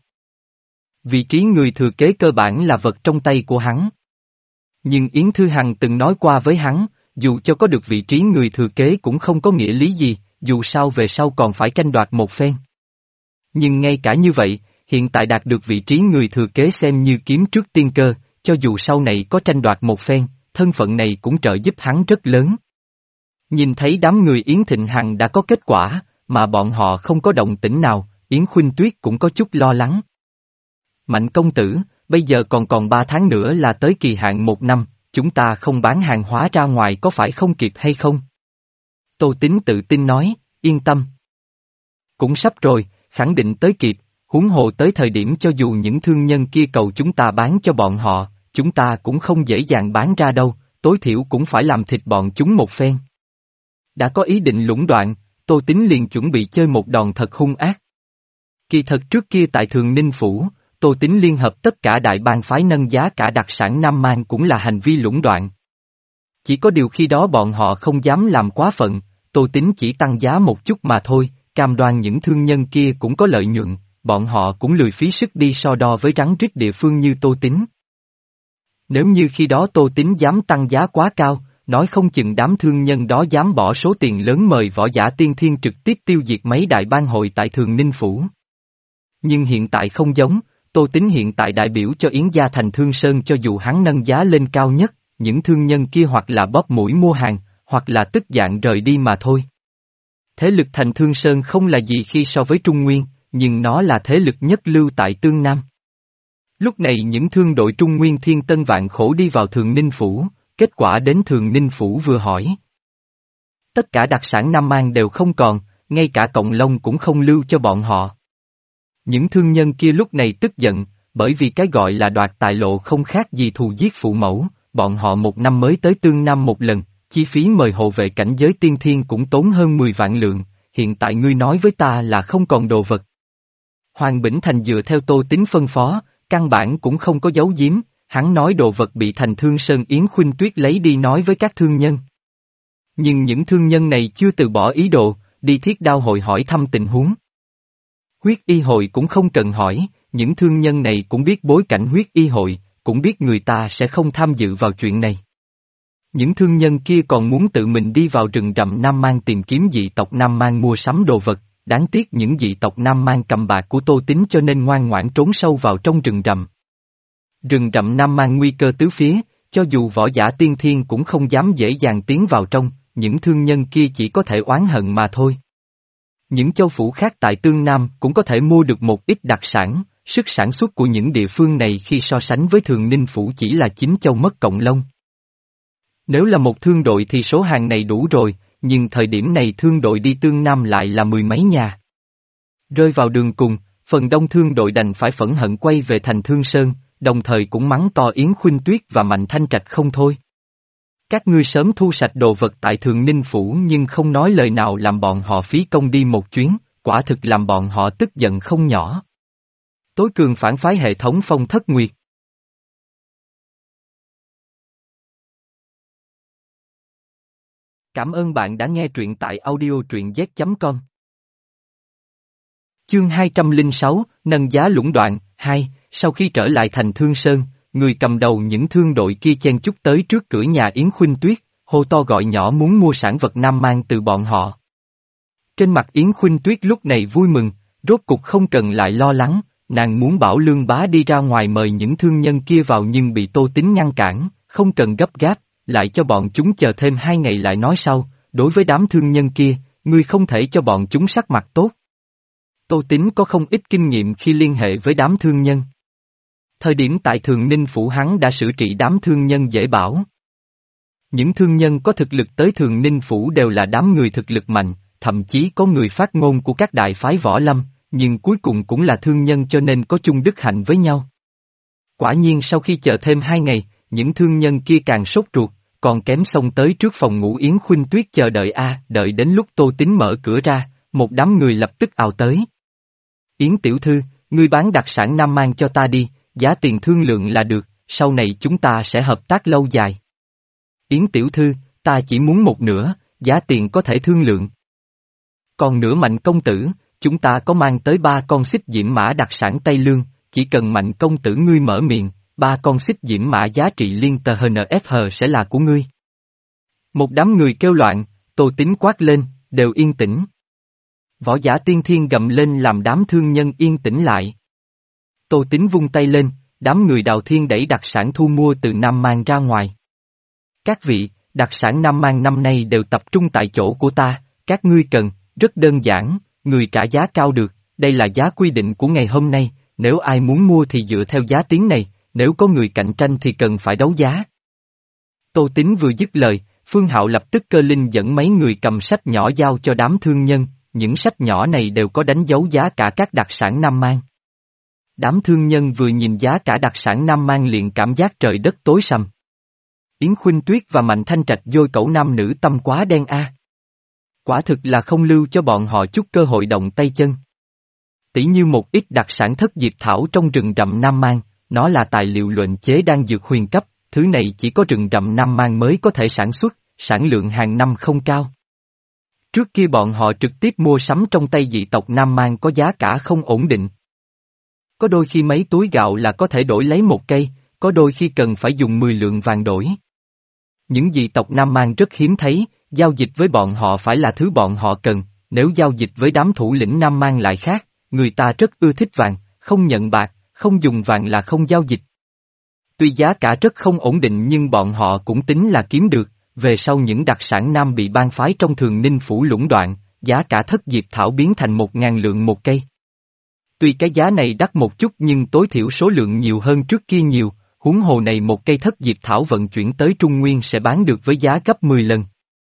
Vị trí người thừa kế cơ bản là vật trong tay của hắn. Nhưng Yến Thư Hằng từng nói qua với hắn, dù cho có được vị trí người thừa kế cũng không có nghĩa lý gì, dù sao về sau còn phải tranh đoạt một phen. Nhưng ngay cả như vậy, hiện tại đạt được vị trí người thừa kế xem như kiếm trước tiên cơ, cho dù sau này có tranh đoạt một phen, thân phận này cũng trợ giúp hắn rất lớn. Nhìn thấy đám người Yến Thịnh Hằng đã có kết quả, mà bọn họ không có động tĩnh nào, Yến Khuynh Tuyết cũng có chút lo lắng. Mạnh công tử, bây giờ còn còn ba tháng nữa là tới kỳ hạn một năm, chúng ta không bán hàng hóa ra ngoài có phải không kịp hay không? Tô Tín tự tin nói, yên tâm. Cũng sắp rồi, khẳng định tới kịp, huống hồ tới thời điểm cho dù những thương nhân kia cầu chúng ta bán cho bọn họ, chúng ta cũng không dễ dàng bán ra đâu, tối thiểu cũng phải làm thịt bọn chúng một phen. Đã có ý định lũng đoạn, Tô Tín liền chuẩn bị chơi một đòn thật hung ác. Kỳ thật trước kia tại Thường Ninh Phủ, Tô Tín liên hợp tất cả đại bang phái nâng giá cả đặc sản Nam Mang cũng là hành vi lũng đoạn. Chỉ có điều khi đó bọn họ không dám làm quá phận, Tô Tín chỉ tăng giá một chút mà thôi, cam đoan những thương nhân kia cũng có lợi nhuận, bọn họ cũng lười phí sức đi so đo với rắn rít địa phương như Tô Tín. Nếu như khi đó Tô Tín dám tăng giá quá cao, nói không chừng đám thương nhân đó dám bỏ số tiền lớn mời võ giả tiên thiên trực tiếp tiêu diệt mấy đại bang hội tại Thường Ninh Phủ. Nhưng hiện tại không giống, Tô Tín hiện tại đại biểu cho Yến gia thành Thương Sơn, cho dù hắn nâng giá lên cao nhất, những thương nhân kia hoặc là bóp mũi mua hàng, hoặc là tức giận rời đi mà thôi. Thế lực thành Thương Sơn không là gì khi so với Trung Nguyên, nhưng nó là thế lực nhất lưu tại Tương Nam. Lúc này những thương đội Trung Nguyên thiên tân vạn khổ đi vào Thường Ninh Phủ, kết quả đến Thường Ninh Phủ vừa hỏi. Tất cả đặc sản Nam Mang đều không còn, ngay cả cọng lông cũng không lưu cho bọn họ. Những thương nhân kia lúc này tức giận, bởi vì cái gọi là đoạt tài lộ không khác gì thù giết phụ mẫu, bọn họ một năm mới tới Tương Nam một lần, chi phí mời hộ vệ cảnh giới tiên thiên cũng tốn hơn mười vạn lượng, hiện tại ngươi nói với ta là không còn đồ vật. Hoàng Bỉnh Thành dựa theo Tô Tín phân phó, căn bản cũng không có giấu giếm, Hắn nói đồ vật bị Thành Thương Sơn Yến Khuynh Tuyết lấy đi nói với các thương nhân. Nhưng những thương nhân này chưa từ bỏ ý đồ, đi Thiết Đao hội hỏi thăm tình huống. Huyết y hội cũng không cần hỏi, những thương nhân này cũng biết bối cảnh huyết y hội, cũng biết người ta sẽ không tham dự vào chuyện này. Những thương nhân kia còn muốn tự mình đi vào rừng rậm Nam Mang tìm kiếm dị tộc Nam Mang mua sắm đồ vật, đáng tiếc những dị tộc Nam Mang cầm bạc của Tô Tín cho nên ngoan ngoãn trốn sâu vào trong rừng rậm. Rừng rậm Nam Mang nguy cơ tứ phía, cho dù võ giả tiên thiên cũng không dám dễ dàng tiến vào trong, những thương nhân kia chỉ có thể oán hận mà thôi. Những châu phủ khác tại Tương Nam cũng có thể mua được một ít đặc sản, sức sản xuất của những địa phương này khi so sánh với Thường Ninh Phủ chỉ là chín châu mất cộng lông. Nếu là một thương đội thì số hàng này đủ rồi, nhưng thời điểm này thương đội đi Tương Nam lại là mười mấy nhà. Rơi vào đường cùng, phần đông thương đội đành phải phẫn hận quay về thành Thương Sơn, đồng thời cũng mắng to Yến Khuynh Tuyết và Mạnh Thanh Trạch không thôi. Các ngươi sớm thu sạch đồ vật tại Thường Ninh Phủ nhưng không nói lời nào làm bọn họ phí công đi một chuyến, quả thực làm bọn họ tức giận không nhỏ. Tối cường phản phái hệ thống Phong Thất Nguyệt. Cảm ơn bạn đã nghe truyện tại audio truyện z chấm com. Chương hai trăm lẻ sáu, nâng giá lũng đoạn, hai, sau khi trở lại thành Thương Sơn, người cầm đầu những thương đội kia chen chúc tới trước cửa nhà Yến Khuynh Tuyết, hô to gọi nhỏ muốn mua sản vật Nam Mang từ bọn họ. Trên mặt Yến Khuynh Tuyết lúc này vui mừng, rốt cục không cần lại lo lắng, nàng muốn bảo Lương Bá đi ra ngoài mời những thương nhân kia vào nhưng bị Tô Tín ngăn cản, không cần gấp gáp, lại cho bọn chúng chờ thêm hai ngày lại nói sau, đối với đám thương nhân kia, ngươi không thể cho bọn chúng sắc mặt tốt. Tô Tín có không ít kinh nghiệm khi liên hệ với đám thương nhân. Thời điểm tại Thường Ninh Phủ hắn đã xử trị đám thương nhân dễ bảo. Những thương nhân có thực lực tới Thường Ninh Phủ đều là đám người thực lực mạnh, thậm chí có người phát ngôn của các đại phái võ lâm, nhưng cuối cùng cũng là thương nhân cho nên có chung đức hạnh với nhau. Quả nhiên sau khi chờ thêm hai ngày, những thương nhân kia càng sốt ruột, còn kém xông tới trước phòng ngủ Yến Khuynh Tuyết chờ đợi a, đợi đến lúc Tô Tín mở cửa ra, một đám người lập tức ào tới. Yến tiểu thư, ngươi bán đặc sản Nam Mang cho ta đi, giá tiền thương lượng là được, sau này chúng ta sẽ hợp tác lâu dài. Yến tiểu thư, ta chỉ muốn một nửa, giá tiền có thể thương lượng. Còn nửa Mạnh công tử, chúng ta có mang tới ba con xích diễm mã đặc sản Tây Lương, chỉ cần Mạnh công tử ngươi mở miệng, ba con xích diễm mã giá trị liên tờ en ép hát sẽ là của ngươi. Một đám người kêu loạn, Tô Tín quát lên, đều yên tĩnh. Võ giả tiên thiên gầm lên làm đám thương nhân yên tĩnh lại. Tô Tín vung tay lên, đám người Đào Thiên đẩy đặc sản thu mua từ Nam Mang ra ngoài. Các vị, đặc sản Nam Mang năm nay đều tập trung tại chỗ của ta, các ngươi cần, rất đơn giản, người trả giá cao được, đây là giá quy định của ngày hôm nay, nếu ai muốn mua thì dựa theo giá tiếng này, nếu có người cạnh tranh thì cần phải đấu giá. Tô Tín vừa dứt lời, Phương Hạo lập tức cơ linh dẫn mấy người cầm sách nhỏ giao cho đám thương nhân, những sách nhỏ này đều có đánh dấu giá cả các đặc sản Nam Mang. Đám thương nhân vừa nhìn giá cả đặc sản Nam Mang liền cảm giác trời đất tối sầm. Yến Khuynh Tuyết và Mạnh Thanh Trạch dôi cẩu nam nữ tâm quá đen a. Quả thực là không lưu cho bọn họ chút cơ hội động tay chân. Tỷ như một ít đặc sản thất diệp thảo trong rừng rậm Nam Mang, nó là tài liệu luyện chế đan dược huyền cấp, thứ này chỉ có rừng rậm Nam Mang mới có thể sản xuất, sản lượng hàng năm không cao. Trước kia bọn họ trực tiếp mua sắm trong tay dị tộc Nam Mang có giá cả không ổn định. Có đôi khi mấy túi gạo là có thể đổi lấy một cây, có đôi khi cần phải dùng mười lượng vàng đổi. Những dị tộc Nam Mang rất hiếm thấy, giao dịch với bọn họ phải là thứ bọn họ cần, nếu giao dịch với đám thủ lĩnh Nam Mang lại khác, người ta rất ưa thích vàng, không nhận bạc, không dùng vàng là không giao dịch. Tuy giá cả rất không ổn định nhưng bọn họ cũng tính là kiếm được, về sau những đặc sản Nam bị ban phái trong Thường Ninh Phủ lũng đoạn, giá cả thất diệp thảo biến thành một ngàn lượng một cây. Tuy cái giá này đắt một chút nhưng tối thiểu số lượng nhiều hơn trước kia nhiều, huống hồ này một cây thất diệp thảo vận chuyển tới Trung Nguyên sẽ bán được với giá gấp mười lần.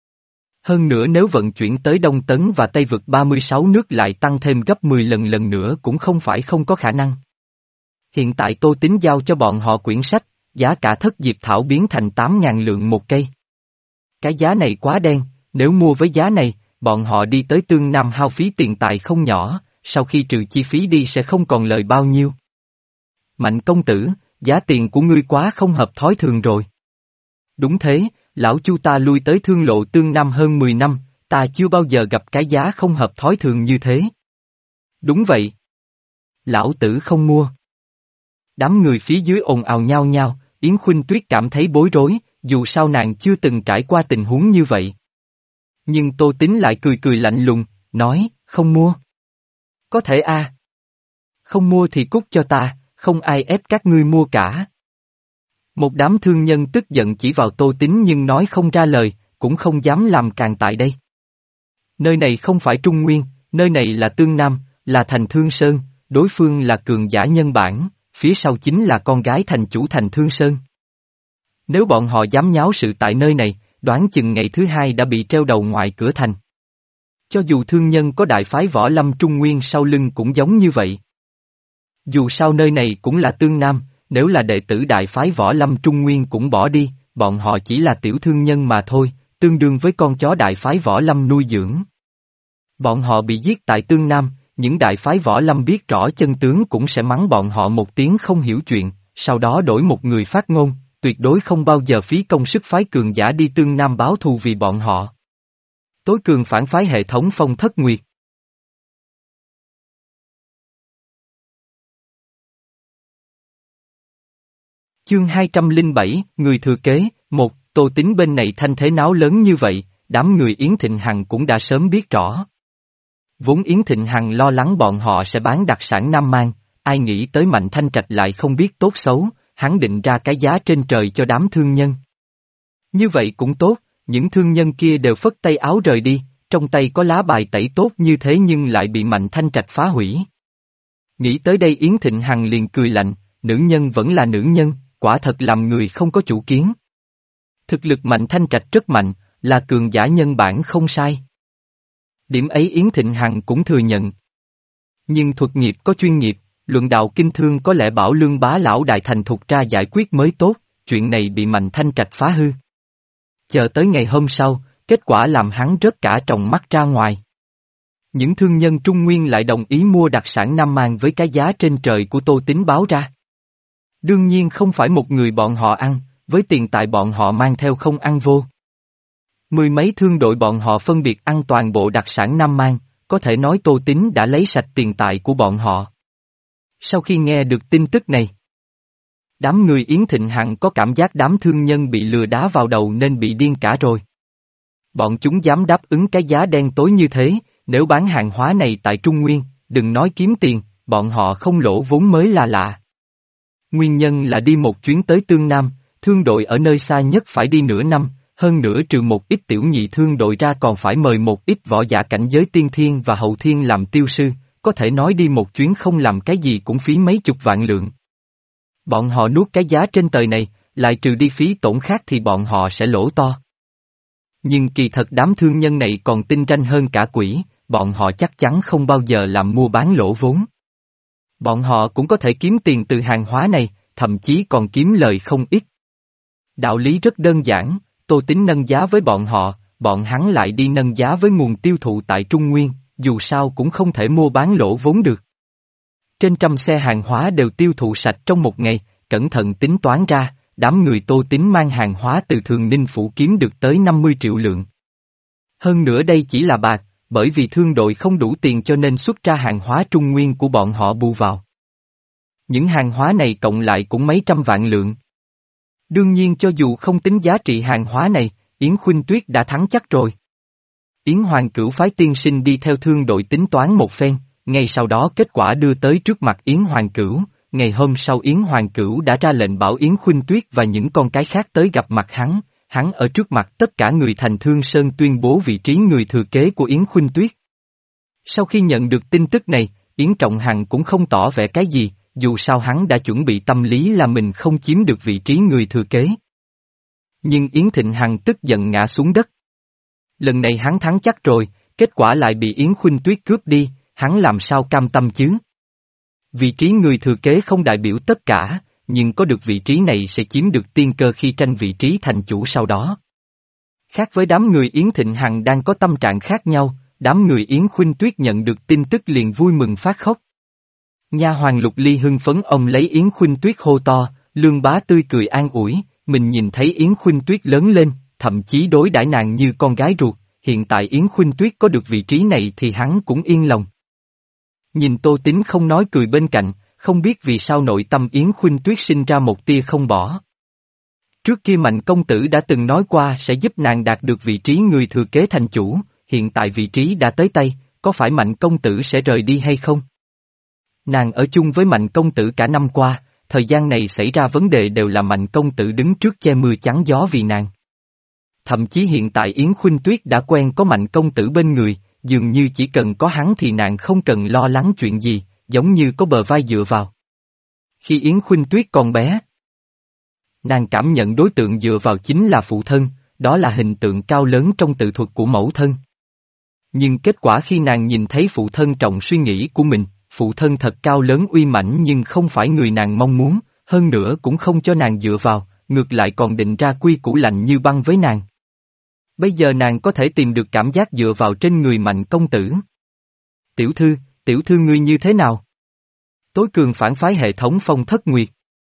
Hơn nữa nếu vận chuyển tới Đông Tấn và Tây vực ba mươi sáu nước lại tăng thêm gấp mười lần lần nữa cũng không phải không có khả năng. Hiện tại Tô Tín giao cho bọn họ quyển sách, giá cả thất diệp thảo biến thành tám ngàn lượng một cây. Cái giá này quá đen, nếu mua với giá này, bọn họ đi tới Tương Nam hao phí tiền tài không nhỏ, sau khi trừ chi phí đi sẽ không còn lời bao nhiêu. Mạnh công tử, giá tiền của ngươi quá không hợp thói thường rồi. Đúng thế, lão Chu ta lui tới thương lộ tương nam hơn mười năm, ta chưa bao giờ gặp cái giá không hợp thói thường như thế. Đúng vậy. Lão tử không mua. Đám người phía dưới ồn ào nhao nhao, Yến Khuynh Tuyết cảm thấy bối rối, dù sao nàng chưa từng trải qua tình huống như vậy. Nhưng Tô Tín lại cười cười lạnh lùng, nói, không mua. Có thể a. À. Không mua thì cút cho ta, không ai ép các ngươi mua cả. Một đám thương nhân tức giận chỉ vào Tô Tín nhưng nói không ra lời, cũng không dám làm càng tại đây. Nơi này không phải Trung Nguyên, nơi này là Tương Nam, là thành Thương Sơn, đối phương là cường giả nhân bản, phía sau chính là con gái thành chủ thành Thương Sơn. Nếu bọn họ dám nháo sự tại nơi này, đoán chừng ngày thứ hai đã bị treo đầu ngoài cửa thành. Cho dù thương nhân có đại phái võ lâm Trung Nguyên sau lưng cũng giống như vậy. Dù sao nơi này cũng là Tương Nam, nếu là đệ tử đại phái võ lâm Trung Nguyên cũng bỏ đi, bọn họ chỉ là tiểu thương nhân mà thôi, tương đương với con chó đại phái võ lâm nuôi dưỡng. Bọn họ bị giết tại Tương Nam, những đại phái võ lâm biết rõ chân tướng cũng sẽ mắng bọn họ một tiếng không hiểu chuyện, sau đó đổi một người phát ngôn, tuyệt đối không bao giờ phí công sức phái cường giả đi Tương Nam báo thù vì bọn họ. Tối cường phản phái hệ thống Phong Thất Nguyệt. Chương hai trăm lẻ bảy, người thừa kế, một, Tô Tín bên này thanh thế náo lớn như vậy, đám người Yến Thịnh Hằng cũng đã sớm biết rõ. Vốn Yến Thịnh Hằng lo lắng bọn họ sẽ bán đặc sản Nam Mang, ai nghĩ tới Mạnh Thanh Trạch lại không biết tốt xấu, hắn định ra cái giá trên trời cho đám thương nhân. Như vậy cũng tốt, những thương nhân kia đều phất tay áo rời đi, trong tay có lá bài tẩy tốt như thế nhưng lại bị Mạnh Thanh Trạch phá hủy. Nghĩ tới đây Yến Thịnh Hằng liền cười lạnh, nữ nhân vẫn là nữ nhân, quả thật làm người không có chủ kiến. Thực lực Mạnh Thanh Trạch rất mạnh, là cường giả nhân bản không sai. Điểm ấy Yến Thịnh Hằng cũng thừa nhận. Nhưng thuật nghiệp có chuyên nghiệp, luận đạo kinh thương có lẽ bảo Lương Bá lão đại thành thục ra giải quyết mới tốt, chuyện này bị Mạnh Thanh Trạch phá hư. Chờ tới ngày hôm sau, kết quả làm hắn rớt cả tròng mắt ra ngoài. Những thương nhân Trung Nguyên lại đồng ý mua đặc sản Nam Mang với cái giá trên trời của Tô Tín báo ra. Đương nhiên không phải một người bọn họ ăn, với tiền tài bọn họ mang theo không ăn vô. Mười mấy thương đội bọn họ phân biệt ăn toàn bộ đặc sản Nam Mang, có thể nói Tô Tín đã lấy sạch tiền tài của bọn họ. Sau khi nghe được tin tức này, đám người Yến Thịnh Hằng có cảm giác đám thương nhân bị lừa đá vào đầu nên bị điên cả rồi. Bọn chúng dám đáp ứng cái giá đen tối như thế, nếu bán hàng hóa này tại Trung Nguyên, đừng nói kiếm tiền, bọn họ không lỗ vốn mới là lạ. Nguyên nhân là đi một chuyến tới Tương Nam, thương đội ở nơi xa nhất phải đi nửa năm, hơn nữa trừ một ít tiểu nhị thương đội ra còn phải mời một ít võ giả cảnh giới tiên thiên và hậu thiên làm tiêu sư, có thể nói đi một chuyến không làm cái gì cũng phí mấy chục vạn lượng. Bọn họ nuốt cái giá trên trời này, lại trừ đi phí tổn khác thì bọn họ sẽ lỗ to. Nhưng kỳ thật đám thương nhân này còn tinh ranh hơn cả quỷ, bọn họ chắc chắn không bao giờ làm mua bán lỗ vốn. Bọn họ cũng có thể kiếm tiền từ hàng hóa này, thậm chí còn kiếm lời không ít. Đạo lý rất đơn giản, Tô Tín nâng giá với bọn họ, bọn hắn lại đi nâng giá với nguồn tiêu thụ tại Trung Nguyên, dù sao cũng không thể mua bán lỗ vốn được. Trên trăm xe hàng hóa đều tiêu thụ sạch trong một ngày, cẩn thận tính toán ra, đám người Tô Tín mang hàng hóa từ Thường Ninh Phủ kiếm được tới năm mươi triệu lượng. Hơn nữa đây chỉ là bạc, bởi vì thương đội không đủ tiền cho nên xuất ra hàng hóa Trung Nguyên của bọn họ bù vào. Những hàng hóa này cộng lại cũng mấy trăm vạn lượng. Đương nhiên cho dù không tính giá trị hàng hóa này, Yến Khuynh Tuyết đã thắng chắc rồi. Yến Hoàng Cửu phái tiên sinh đi theo thương đội tính toán một phen, ngay sau đó kết quả đưa tới trước mặt Yến Hoàng Cửu, ngày hôm sau Yến Hoàng Cửu đã ra lệnh bảo Yến Khuynh Tuyết và những con cái khác tới gặp mặt hắn, hắn ở trước mặt tất cả người thành Thương Sơn tuyên bố vị trí người thừa kế của Yến Khuynh Tuyết. Sau khi nhận được tin tức này, Yến Trọng Hằng cũng không tỏ vẻ cái gì, dù sao hắn đã chuẩn bị tâm lý là mình không chiếm được vị trí người thừa kế. Nhưng Yến Thịnh Hằng tức giận ngã xuống đất. Lần này hắn thắng chắc rồi, kết quả lại bị Yến Khuynh Tuyết cướp đi, hắn làm sao cam tâm chứ? Vị trí người thừa kế không đại biểu tất cả, nhưng có được vị trí này sẽ chiếm được tiên cơ khi tranh vị trí thành chủ sau đó. Khác với đám người Yến Thịnh Hằng đang có tâm trạng khác nhau, đám người Yến Khuynh Tuyết nhận được tin tức liền vui mừng phát khóc. Nha hoàn Lục Ly hưng phấn ông lấy Yến Khuynh Tuyết hô to, Lương Bá tươi cười an ủi, mình nhìn thấy Yến Khuynh Tuyết lớn lên, thậm chí đối đãi nàng như con gái ruột, hiện tại Yến Khuynh Tuyết có được vị trí này thì hắn cũng yên lòng. Nhìn Tô Tín không nói cười bên cạnh, không biết vì sao nội tâm Yến Khuynh Tuyết sinh ra một tia không bỏ. Trước kia Mạnh công tử đã từng nói qua sẽ giúp nàng đạt được vị trí người thừa kế thành chủ, hiện tại vị trí đã tới tay, có phải Mạnh công tử sẽ rời đi hay không? Nàng ở chung với Mạnh công tử cả năm qua, thời gian này xảy ra vấn đề đều là Mạnh công tử đứng trước che mưa chắn gió vì nàng. Thậm chí hiện tại Yến Khuynh Tuyết đã quen có Mạnh công tử bên người, dường như chỉ cần có hắn thì nàng không cần lo lắng chuyện gì, giống như có bờ vai dựa vào. Khi Yến Khuynh Tuyết còn bé, nàng cảm nhận đối tượng dựa vào chính là phụ thân, đó là hình tượng cao lớn trong tự thuật của mẫu thân. Nhưng kết quả khi nàng nhìn thấy phụ thân trọng suy nghĩ của mình, phụ thân thật cao lớn uy mãnh nhưng không phải người nàng mong muốn, hơn nữa cũng không cho nàng dựa vào, ngược lại còn định ra quy củ lạnh như băng với nàng. Bây giờ nàng có thể tìm được cảm giác dựa vào trên người Mạnh công tử. Tiểu thư, tiểu thư ngươi như thế nào? Tối cường phản phái hệ thống Phong Thất Nguyệt.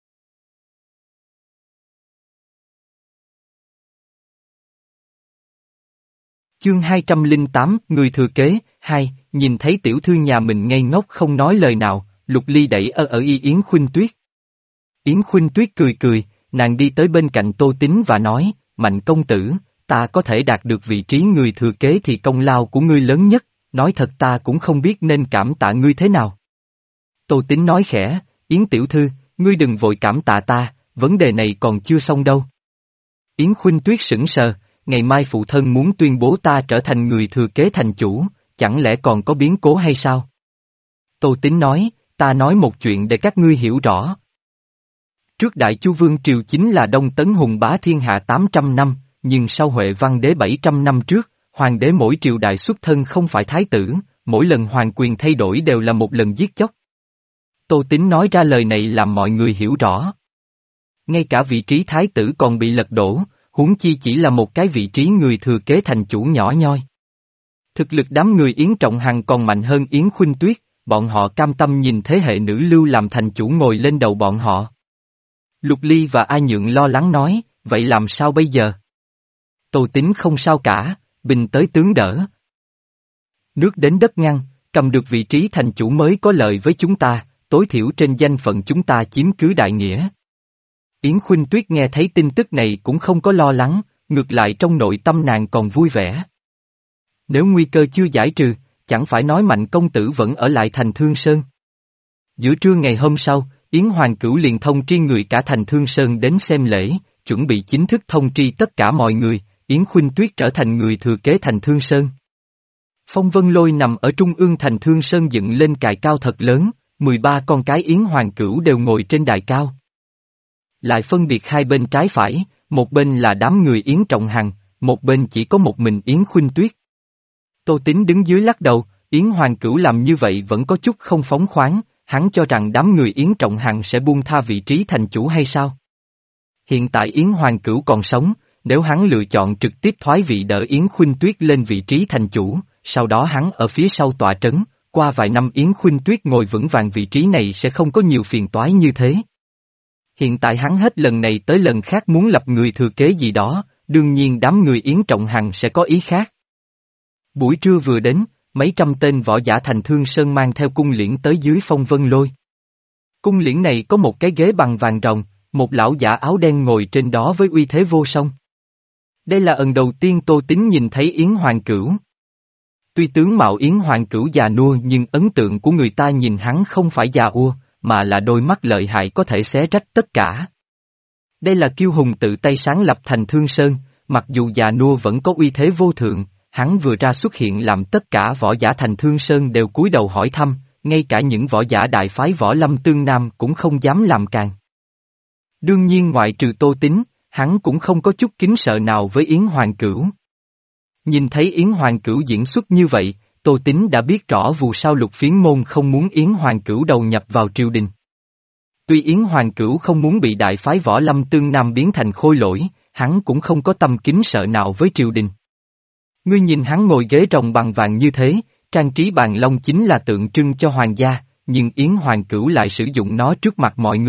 Chương hai trăm lẻ tám, người thừa kế, hai, nhìn thấy tiểu thư nhà mình ngây ngốc không nói lời nào, Lục Ly đẩy ở ở y Yến Khuynh Tuyết. Yến Khuynh Tuyết cười cười, nàng đi tới bên cạnh Tô Tín và nói, Mạnh công tử, ta có thể đạt được vị trí người thừa kế thì công lao của ngươi lớn nhất, nói thật ta cũng không biết nên cảm tạ ngươi thế nào. Tô Tín nói khẽ, Yến tiểu thư, ngươi đừng vội cảm tạ ta, vấn đề này còn chưa xong đâu. Yến Khuynh Tuyết sững sờ, ngày mai phụ thân muốn tuyên bố ta trở thành người thừa kế thành chủ, chẳng lẽ còn có biến cố hay sao? Tô Tín nói, ta nói một chuyện để các ngươi hiểu rõ. Trước Đại Chu Vương Triều chính là Đông Tấn hùng bá thiên hạ tám trăm năm, nhưng sau Huệ Văn Đế bảy trăm năm trước, hoàng đế mỗi triều đại xuất thân không phải thái tử, mỗi lần hoàng quyền thay đổi đều là một lần giết chóc. Tô Tín nói ra lời này làm mọi người hiểu rõ. Ngay cả vị trí thái tử còn bị lật đổ, huống chi chỉ là một cái vị trí người thừa kế thành chủ nhỏ nhoi. Thực lực đám người Yến Trọng Hằng còn mạnh hơn Yến Khuynh Tuyết, bọn họ cam tâm nhìn thế hệ nữ lưu làm thành chủ ngồi lên đầu bọn họ. Lục Ly và A Nhượng lo lắng nói, vậy làm sao bây giờ? Tô Tín không sao cả, binh tới tướng đỡ. Nước đến đất ngăn, cầm được vị trí thành chủ mới có lợi với chúng ta, tối thiểu trên danh phận chúng ta chiếm cứ đại nghĩa. Yến Khuynh Tuyết nghe thấy tin tức này cũng không có lo lắng, ngược lại trong nội tâm nàng còn vui vẻ. Nếu nguy cơ chưa giải trừ, chẳng phải nói Mạnh công tử vẫn ở lại thành Thương Sơn. Giữa trưa ngày hôm sau, Yến Hoàng Cửu liền thông tri người cả thành Thương Sơn đến xem lễ, chuẩn bị chính thức thông tri tất cả mọi người, Yến Khuynh Tuyết trở thành người thừa kế thành Thương Sơn. Phong Vân Lôi nằm ở trung ương thành Thương Sơn dựng lên cài cao thật lớn, mười ba con cái Yến Hoàng Cửu đều ngồi trên đài cao. Lại phân biệt hai bên trái phải, một bên là đám người Yến Trọng Hằng, một bên chỉ có một mình Yến Khuynh Tuyết. Tô Tín đứng dưới lắc đầu, Yến Hoàng Cửu làm như vậy vẫn có chút không phóng khoáng, hắn cho rằng đám người Yến Trọng Hằng sẽ buông tha vị trí thành chủ hay sao? Hiện tại Yến Hoàng Cửu còn sống, nếu hắn lựa chọn trực tiếp thoái vị đỡ Yến Khuynh Tuyết lên vị trí thành chủ, sau đó hắn ở phía sau tọa trấn, qua vài năm Yến Khuynh Tuyết ngồi vững vàng vị trí này sẽ không có nhiều phiền toái như thế. Hiện tại hắn hết lần này tới lần khác muốn lập người thừa kế gì đó, đương nhiên đám người Yến Trọng Hằng sẽ có ý khác. Buổi trưa vừa đến, mấy trăm tên võ giả thành Thương Sơn mang theo cung liễn tới dưới Phong Vân Lôi. Cung liễn này có một cái ghế bằng vàng rồng, một lão giả áo đen ngồi trên đó với uy thế vô song. Đây là lần đầu tiên Tô Tín nhìn thấy Yến Hoàng Cửu. Tuy tướng mạo Yến Hoàng Cửu già nua nhưng ấn tượng của người ta nhìn hắn không phải già ua, mà là đôi mắt lợi hại có thể xé rách tất cả. Đây là kiêu hùng tự tay sáng lập thành Thương Sơn, mặc dù già nua vẫn có uy thế vô thượng, hắn vừa ra xuất hiện làm tất cả võ giả thành Thương Sơn đều cúi đầu hỏi thăm, ngay cả những võ giả đại phái Võ Lâm Tương Nam cũng không dám làm càng. Đương nhiên ngoại trừ Tô Tín, hắn cũng không có chút kính sợ nào với Yến Hoàng Cửu. Nhìn thấy Yến Hoàng Cửu diễn xuất như vậy, Tô Tín đã biết rõ vì sao Lục Phiến Môn không muốn Yến Hoàng Cửu đầu nhập vào triều đình. Tuy Yến Hoàng Cửu không muốn bị đại phái Võ Lâm Tương Nam biến thành khôi lỗi, hắn cũng không có tâm kính sợ nào với triều đình. Ngươi nhìn hắn ngồi ghế rồng bằng vàng như thế, trang trí bàn long chính là tượng trưng cho hoàng gia, nhưng Yến Hoàng Cửu lại sử dụng nó trước mặt mọi người,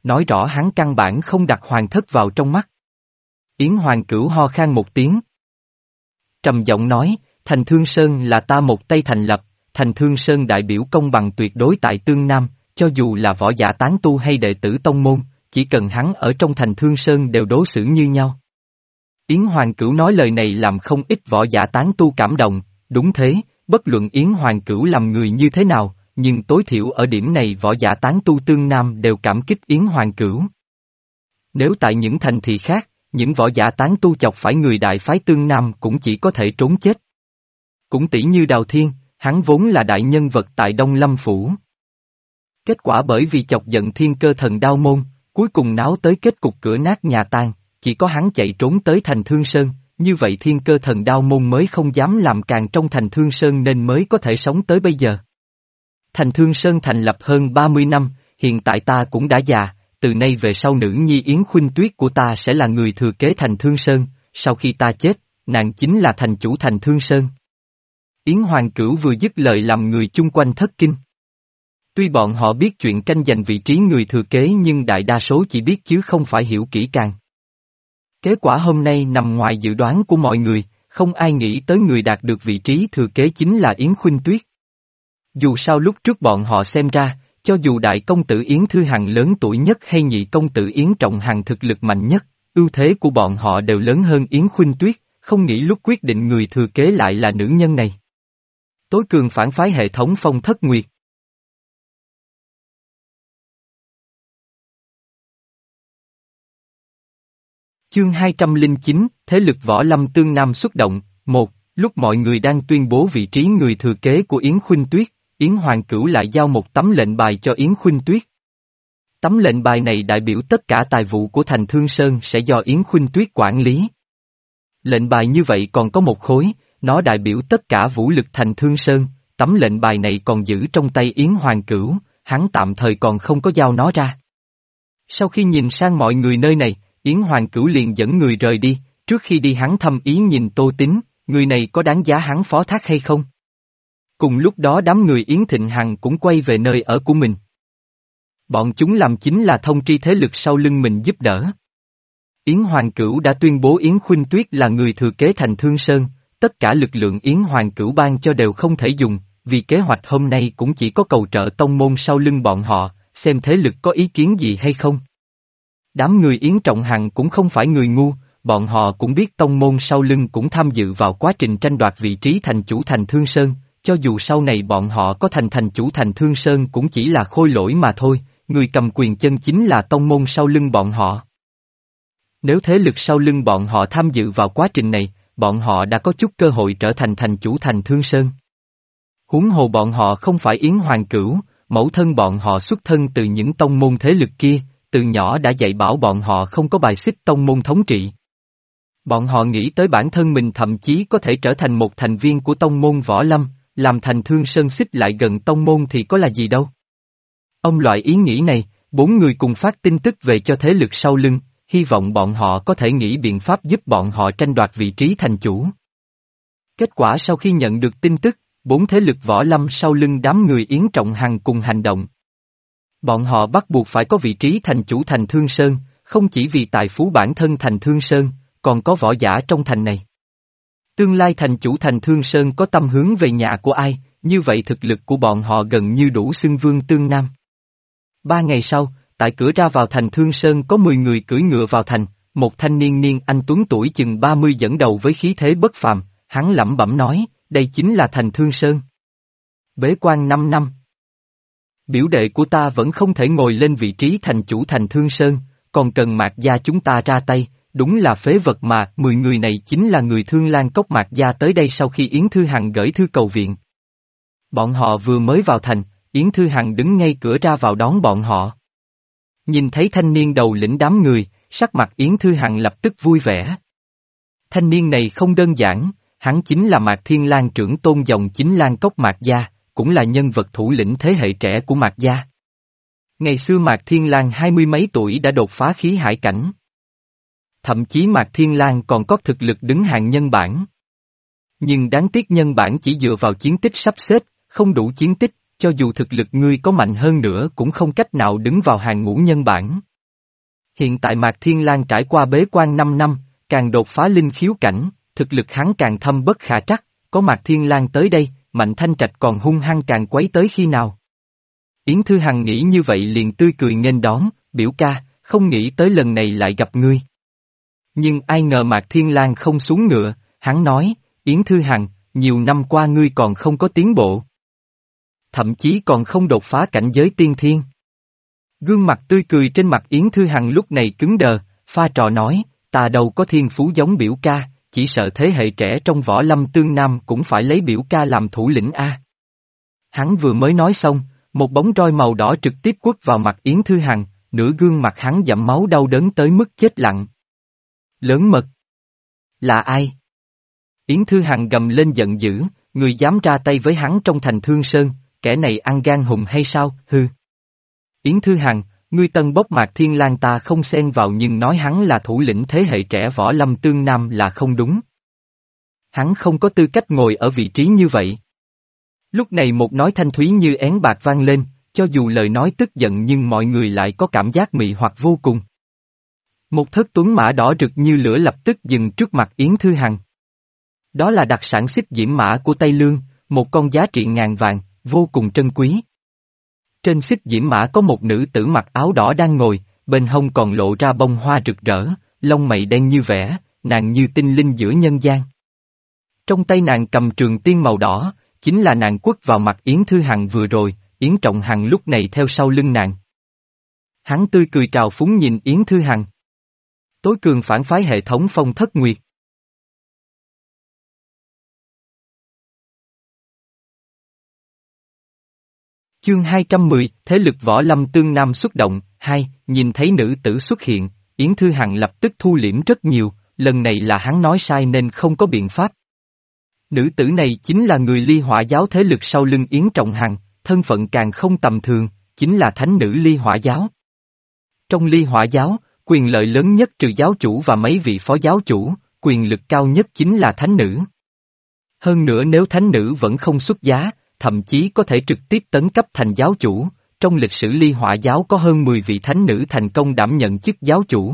nói rõ hắn căn bản không đặt Hoàng thất vào trong mắt. Yến Hoàng Cửu ho khan một tiếng. Trầm giọng nói, Thành Thương Sơn là ta một tay thành lập, Thành Thương Sơn đại biểu công bằng tuyệt đối tại Tương Nam, cho dù là võ giả tán tu hay đệ tử tông môn, chỉ cần hắn ở trong Thành Thương Sơn đều đối xử như nhau. Yến Hoàng Cửu nói lời này làm không ít võ giả tán tu cảm động, đúng thế, bất luận Yến Hoàng Cửu làm người như thế nào, nhưng tối thiểu ở điểm này võ giả tán tu Tương Nam đều cảm kích Yến Hoàng Cửu. Nếu tại những thành thị khác, những võ giả tán tu chọc phải người đại phái Tương Nam cũng chỉ có thể trốn chết. Cũng tỷ như Đào Thiên, hắn vốn là đại nhân vật tại Đông Lâm Phủ. Kết quả bởi vì chọc giận Thiên Cơ Thần Đao Môn, cuối cùng náo tới kết cục cửa nát nhà tan, chỉ có hắn chạy trốn tới Thành Thương Sơn, như vậy Thiên Cơ Thần Đao Môn mới không dám làm càng trong Thành Thương Sơn nên mới có thể sống tới bây giờ. Thành Thương Sơn thành lập hơn ba mươi năm, hiện tại ta cũng đã già, từ nay về sau nữ nhi Yến Khuynh Tuyết của ta sẽ là người thừa kế Thành Thương Sơn, sau khi ta chết, nàng chính là thành chủ Thành Thương Sơn. Yến Hoàng Cửu vừa dứt lời làm người chung quanh thất kinh. Tuy bọn họ biết chuyện tranh giành vị trí người thừa kế nhưng đại đa số chỉ biết chứ không phải hiểu kỹ càng. Kết quả hôm nay nằm ngoài dự đoán của mọi người, không ai nghĩ tới người đạt được vị trí thừa kế chính là Yến Khuynh Tuyết. Dù sao lúc trước bọn họ xem ra, cho dù đại công tử Yến Thư Hằng lớn tuổi nhất hay nhị công tử Yến Trọng Hằng thực lực mạnh nhất, ưu thế của bọn họ đều lớn hơn Yến Khuynh Tuyết, không nghĩ lúc quyết định người thừa kế lại là nữ nhân này. Tối cường phản phái hệ thống Phong Thất Nguyệt. Chương hai trăm lẻ chín, Thế lực Võ Lâm Tương Nam xuất động, một, lúc mọi người đang tuyên bố vị trí người thừa kế của Yến Khuynh Tuyết, Yến Hoàng Cửu lại giao một tấm lệnh bài cho Yến Khuynh Tuyết. Tấm lệnh bài này đại biểu tất cả tài vụ của Thành Thương Sơn sẽ do Yến Khuynh Tuyết quản lý. Lệnh bài như vậy còn có một khối, nó đại biểu tất cả vũ lực Thành Thương Sơn, tấm lệnh bài này còn giữ trong tay Yến Hoàng Cửu, hắn tạm thời còn không có giao nó ra. Sau khi nhìn sang mọi người nơi này, Yến Hoàng Cửu liền dẫn người rời đi, trước khi đi hắn thăm ý nhìn Tô Tín, người này có đáng giá hắn phó thác hay không? Cùng lúc đó đám người Yến Thịnh Hằng cũng quay về nơi ở của mình. Bọn chúng làm chính là thông tri thế lực sau lưng mình giúp đỡ. Yến Hoàng Cửu đã tuyên bố Yến Khuynh Tuyết là người thừa kế Thành Thương Sơn, tất cả lực lượng Yến Hoàng Cửu ban cho đều không thể dùng, vì kế hoạch hôm nay cũng chỉ có cầu trợ tông môn sau lưng bọn họ, xem thế lực có ý kiến gì hay không. Đám người Yến Trọng Hằng cũng không phải người ngu, bọn họ cũng biết tông môn sau lưng cũng tham dự vào quá trình tranh đoạt vị trí thành chủ Thành Thương Sơn, cho dù sau này bọn họ có thành thành chủ Thành Thương Sơn cũng chỉ là khôi lỗi mà thôi, người cầm quyền chân chính là tông môn sau lưng bọn họ. Nếu thế lực sau lưng bọn họ tham dự vào quá trình này, bọn họ đã có chút cơ hội trở thành thành chủ Thành Thương Sơn. Huống hồ bọn họ không phải Yến Hoàng Cửu, mẫu thân bọn họ xuất thân từ những tông môn thế lực kia, từ nhỏ đã dạy bảo bọn họ không có bài xích tông môn thống trị. Bọn họ nghĩ tới bản thân mình thậm chí có thể trở thành một thành viên của tông môn võ lâm, làm Thành Thương Sơn xích lại gần tông môn thì có là gì đâu. Ông loại ý nghĩ này, bốn người cùng phát tin tức về cho thế lực sau lưng, hy vọng bọn họ có thể nghĩ biện pháp giúp bọn họ tranh đoạt vị trí thành chủ. Kết quả sau khi nhận được tin tức, bốn thế lực võ lâm sau lưng đám người Yến Trọng Hằng cùng hành động. Bọn họ bắt buộc phải có vị trí thành chủ Thành Thương Sơn, không chỉ vì tài phú bản thân Thành Thương Sơn, còn có võ giả trong thành này. Tương lai thành chủ Thành Thương Sơn có tâm hướng về nhà của ai, như vậy thực lực của bọn họ gần như đủ xưng vương tương nam. Ba ngày sau, tại cửa ra vào Thành Thương Sơn có mười người cưỡi ngựa vào thành, một thanh niên niên anh tuấn tuổi chừng ba mươi dẫn đầu với khí thế bất phàm, hắn lẩm bẩm nói, đây chính là Thành Thương Sơn. Bế quan năm năm. Biểu đệ của ta vẫn không thể ngồi lên vị trí thành chủ Thành Thương Sơn, còn cần Mạc gia chúng ta ra tay, đúng là phế vật mà, mười người này chính là người Thương Lan Cốc Mạc gia tới đây sau khi Yến Thư Hằng gửi thư cầu viện. Bọn họ vừa mới vào thành, Yến Thư Hằng đứng ngay cửa ra vào đón bọn họ. Nhìn thấy thanh niên đầu lĩnh đám người, sắc mặt Yến Thư Hằng lập tức vui vẻ. Thanh niên này không đơn giản, hắn chính là Mạc Thiên Lan trưởng tôn dòng chính Lan Cốc Mạc gia, cũng là nhân vật thủ lĩnh thế hệ trẻ của Mạc gia. Ngày xưa Mạc Thiên Lan hai mươi mấy tuổi đã đột phá khí hải cảnh. Thậm chí Mạc Thiên Lan còn có thực lực đứng hàng nhân bản. Nhưng đáng tiếc nhân bản chỉ dựa vào chiến tích sắp xếp, không đủ chiến tích, cho dù thực lực ngươi có mạnh hơn nữa cũng không cách nào đứng vào hàng ngũ nhân bản. Hiện tại Mạc Thiên Lang trải qua bế quan năm năm, càng đột phá linh khiếu cảnh, thực lực hắn càng thâm bất khả trắc, có Mạc Thiên Lang tới đây, Mạnh Thanh Trạch còn hung hăng càng quấy tới khi nào. Yến Thư Hằng nghĩ như vậy liền tươi cười nghênh đón, biểu ca, không nghĩ tới lần này lại gặp ngươi. Nhưng ai ngờ Mạc Thiên Lang không xuống ngựa, hắn nói, Yến Thư Hằng, nhiều năm qua ngươi còn không có tiến bộ. Thậm chí còn không đột phá cảnh giới tiên thiên. Gương mặt tươi cười trên mặt Yến Thư Hằng lúc này cứng đờ, pha trò nói, ta đâu có thiên phú giống biểu ca, chỉ sợ thế hệ trẻ trong võ lâm tương nam cũng phải lấy biểu ca làm thủ lĩnh a. Hắn vừa mới nói xong, một bóng roi màu đỏ trực tiếp quất vào mặt Yến Thư Hằng, nửa gương mặt hắn dặm máu đau đớn tới mức chết lặng. Lớn mật. Là ai? Yến Thư Hằng gầm lên giận dữ, người dám ra tay với hắn trong thành Thương Sơn, kẻ này ăn gan hùm hay sao, hư. Yến Thư Hằng, ngươi tân bốc Mạc Thiên Lang ta không xen vào nhưng nói hắn là thủ lĩnh thế hệ trẻ võ lâm tương nam là không đúng. Hắn không có tư cách ngồi ở vị trí như vậy. Lúc này một nói thanh thúy như én bạc vang lên, cho dù lời nói tức giận nhưng mọi người lại có cảm giác mị hoặc vô cùng. Một thất tuấn mã đỏ rực như lửa lập tức dừng trước mặt Yến Thư Hằng. Đó là đặc sản xích diễm mã của Tây Lương, một con giá trị ngàn vàng, vô cùng trân quý. Trên xích diễm mã có một nữ tử mặc áo đỏ đang ngồi, bên hông còn lộ ra bông hoa rực rỡ, lông mày đen như vẽ, nàng như tinh linh giữa nhân gian. Trong tay nàng cầm trường tiên màu đỏ, chính là nàng quất vào mặt Yến Thư Hằng vừa rồi, Yến Trọng Hằng lúc này theo sau lưng nàng. Hắn tươi cười trào phúng nhìn Yến Thư Hằng. Tối cường phản phái hệ thống Phong Thất Nguyệt. Chương hai trăm mười, Thế lực võ lâm tương nam xuất động, hai, nhìn thấy nữ tử xuất hiện, Yến Thư Hằng lập tức thu liễm rất nhiều, lần này là hắn nói sai nên không có biện pháp. Nữ tử này chính là người Ly Hỏa giáo thế lực sau lưng Yến Trọng Hằng, thân phận càng không tầm thường, chính là thánh nữ Ly Hỏa giáo. Trong Ly Hỏa giáo, quyền lợi lớn nhất trừ giáo chủ và mấy vị phó giáo chủ, quyền lực cao nhất chính là thánh nữ. Hơn nữa nếu thánh nữ vẫn không xuất giá, thậm chí có thể trực tiếp tấn cấp thành giáo chủ, trong lịch sử Ly Hỏa giáo có hơn mười vị thánh nữ thành công đảm nhận chức giáo chủ.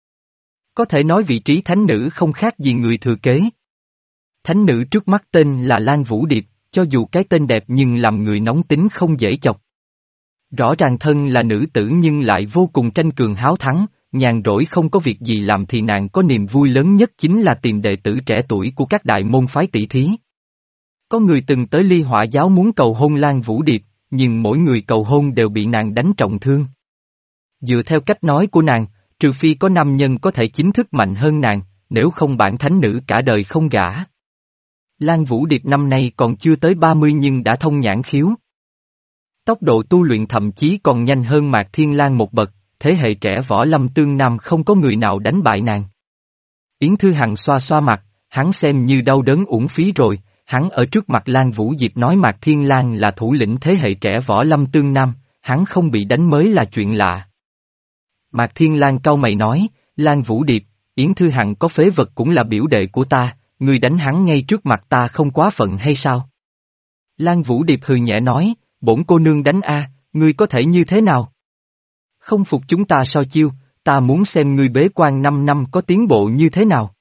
Có thể nói vị trí thánh nữ không khác gì người thừa kế. Thánh nữ trước mắt tên là Lan Vũ Điệp, cho dù cái tên đẹp nhưng làm người nóng tính không dễ chọc. Rõ ràng thân là nữ tử nhưng lại vô cùng tranh cường háo thắng, nhàn rỗi không có việc gì làm thì nàng có niềm vui lớn nhất chính là tìm đệ tử trẻ tuổi của các đại môn phái tỷ thí. Có người từng tới Ly Hỏa giáo muốn cầu hôn Lan Vũ Điệp, nhưng mỗi người cầu hôn đều bị nàng đánh trọng thương. Dựa theo cách nói của nàng, trừ phi có nam nhân có thể chính thức mạnh hơn nàng, nếu không bản thánh nữ cả đời không gả. Lan Vũ Điệp năm nay còn chưa tới ba mươi nhưng đã thông nhãn khiếu. Tốc độ tu luyện thậm chí còn nhanh hơn Mạc Thiên Lang một bậc, thế hệ trẻ võ lâm tương nam không có người nào đánh bại nàng. Yến Thư Hằng xoa xoa mặt, hắn xem như đau đớn uổng phí rồi, hắn ở trước mặt Lan Vũ Diệp nói Mạc Thiên Lang là thủ lĩnh thế hệ trẻ võ lâm tương nam, hắn không bị đánh mới là chuyện lạ. Mạc Thiên Lang cau mày nói, Lan Vũ Điệp, Yến Thư Hằng có phế vật cũng là biểu đệ của ta, ngươi đánh hắn ngay trước mặt ta không quá phận hay sao? Lan Vũ Điệp hừ nhẹ nói, bổn cô nương đánh a, ngươi có thể như thế nào? Không phục chúng ta so chiêu, ta muốn xem ngươi bế quan năm năm có tiến bộ như thế nào.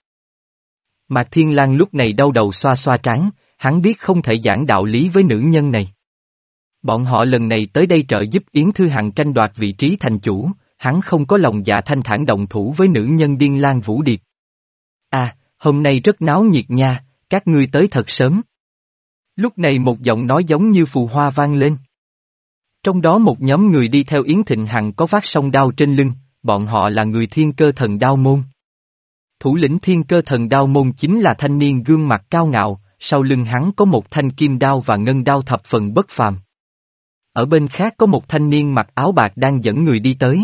Mạc Thiên Lang lúc này đau đầu xoa xoa trán, hắn biết không thể giảng đạo lý với nữ nhân này. Bọn họ lần này tới đây trợ giúp Yến Thư Hằng tranh đoạt vị trí thành chủ, hắn không có lòng dạ thanh thản động thủ với nữ nhân điên Lan Vũ Điệp. À, hôm nay rất náo nhiệt nha, các ngươi tới thật sớm. Lúc này một giọng nói giống như phù hoa vang lên. Trong đó một nhóm người đi theo Yến Thịnh Hằng có vác song đao trên lưng, bọn họ là người Thiên Cơ Thần Đao Môn. Thủ lĩnh Thiên Cơ Thần Đao Môn chính là thanh niên gương mặt cao ngạo, sau lưng hắn có một thanh kim đao và ngân đao thập phần bất phàm. Ở bên khác có một thanh niên mặc áo bạc đang dẫn người đi tới.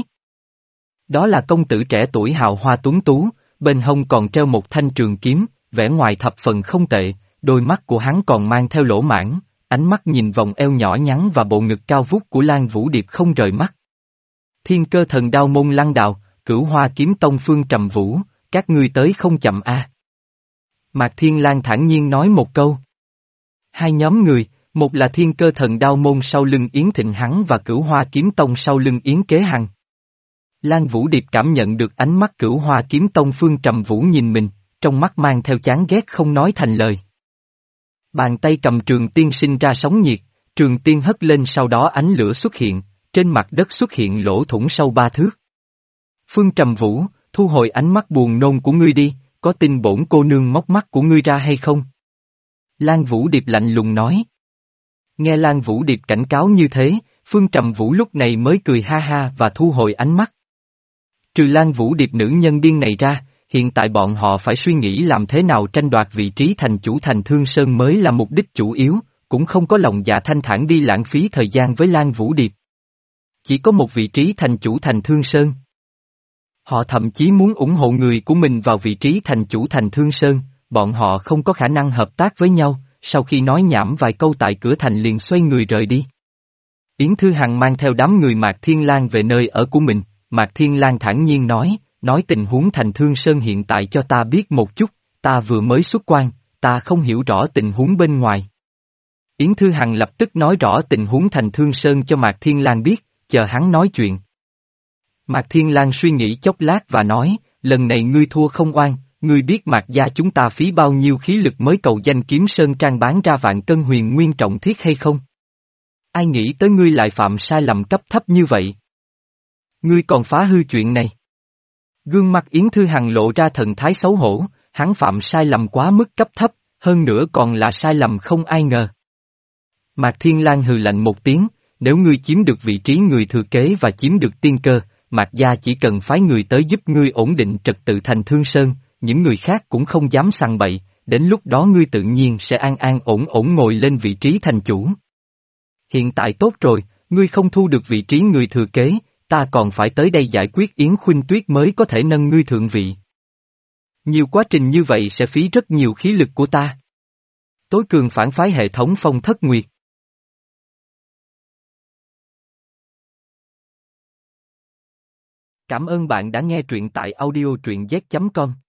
Đó là công tử trẻ tuổi hào hoa tuấn tú, bên hông còn treo một thanh trường kiếm, vẻ ngoài thập phần không tệ, đôi mắt của hắn còn mang theo lỗ mãng, ánh mắt nhìn vòng eo nhỏ nhắn và bộ ngực cao vút của Lan Vũ Điệp không rời mắt. Thiên Cơ Thần Đao Môn Lăng Đào, Cửu Hoa Kiếm Tông Phương Trầm Vũ, các ngươi tới không chậm a. À. Mạc Thiên Lang thản nhiên nói một câu. Hai nhóm người, một là Thiên Cơ Thần Đao Môn sau lưng Yến Thịnh Hằng và Cửu Hoa Kiếm Tông sau lưng Yến Kế Hằng. Lan Vũ Điệp cảm nhận được ánh mắt Cửu Hoa Kiếm Tông Phương Trầm Vũ nhìn mình, trong mắt mang theo chán ghét không nói thành lời. Bàn tay cầm trường tiên sinh ra sóng nhiệt, trường tiên hất lên sau đó ánh lửa xuất hiện, trên mặt đất xuất hiện lỗ thủng sâu ba thước. Phương Trầm Vũ, thu hồi ánh mắt buồn nôn của ngươi đi, có tin bổn cô nương móc mắt của ngươi ra hay không? Lan Vũ Điệp lạnh lùng nói. Nghe Lan Vũ Điệp cảnh cáo như thế, Phương Trầm Vũ lúc này mới cười ha ha và thu hồi ánh mắt. Trừ Lan Vũ Điệp nữ nhân điên này ra, hiện tại bọn họ phải suy nghĩ làm thế nào tranh đoạt vị trí thành chủ thành Thương Sơn mới là mục đích chủ yếu, cũng không có lòng dạ thanh thản đi lãng phí thời gian với Lan Vũ Điệp. Chỉ có một vị trí thành chủ thành Thương Sơn. Họ thậm chí muốn ủng hộ người của mình vào vị trí thành chủ thành Thương Sơn, bọn họ không có khả năng hợp tác với nhau, sau khi nói nhảm vài câu tại cửa thành liền xoay người rời đi. Yến Thư Hằng mang theo đám người Mạc Thiên Lang về nơi ở của mình, Mạc Thiên Lang thản nhiên nói, nói tình huống thành Thương Sơn hiện tại cho ta biết một chút, ta vừa mới xuất quan, ta không hiểu rõ tình huống bên ngoài. Yến Thư Hằng lập tức nói rõ tình huống thành Thương Sơn cho Mạc Thiên Lang biết, chờ hắn nói chuyện. Mạc Thiên Lang suy nghĩ chốc lát và nói, lần này ngươi thua không oan, ngươi biết Mạc gia chúng ta phí bao nhiêu khí lực mới cầu danh Kiếm Sơn Trang bán ra vạn cân huyền nguyên trọng thiết hay không? Ai nghĩ tới ngươi lại phạm sai lầm cấp thấp như vậy? Ngươi còn phá hư chuyện này. Gương mặt Yến Thư Hằng lộ ra thần thái xấu hổ, hắn phạm sai lầm quá mức cấp thấp, hơn nữa còn là sai lầm không ai ngờ. Mạc Thiên Lang hừ lạnh một tiếng, nếu ngươi chiếm được vị trí người thừa kế và chiếm được tiên cơ, Mạc gia chỉ cần phái người tới giúp ngươi ổn định trật tự thành Thương Sơn, những người khác cũng không dám sằng bậy, đến lúc đó ngươi tự nhiên sẽ an an ổn ổn ngồi lên vị trí thành chủ. Hiện tại tốt rồi, ngươi không thu được vị trí người thừa kế, ta còn phải tới đây giải quyết Yến Khuynh Tuyết mới có thể nâng ngươi thượng vị. Nhiều quá trình như vậy sẽ phí rất nhiều khí lực của ta. Tối cường phản phái hệ thống Phong Thất Nguyệt. Cảm ơn bạn đã nghe truyện tại audio truyện z chấm com.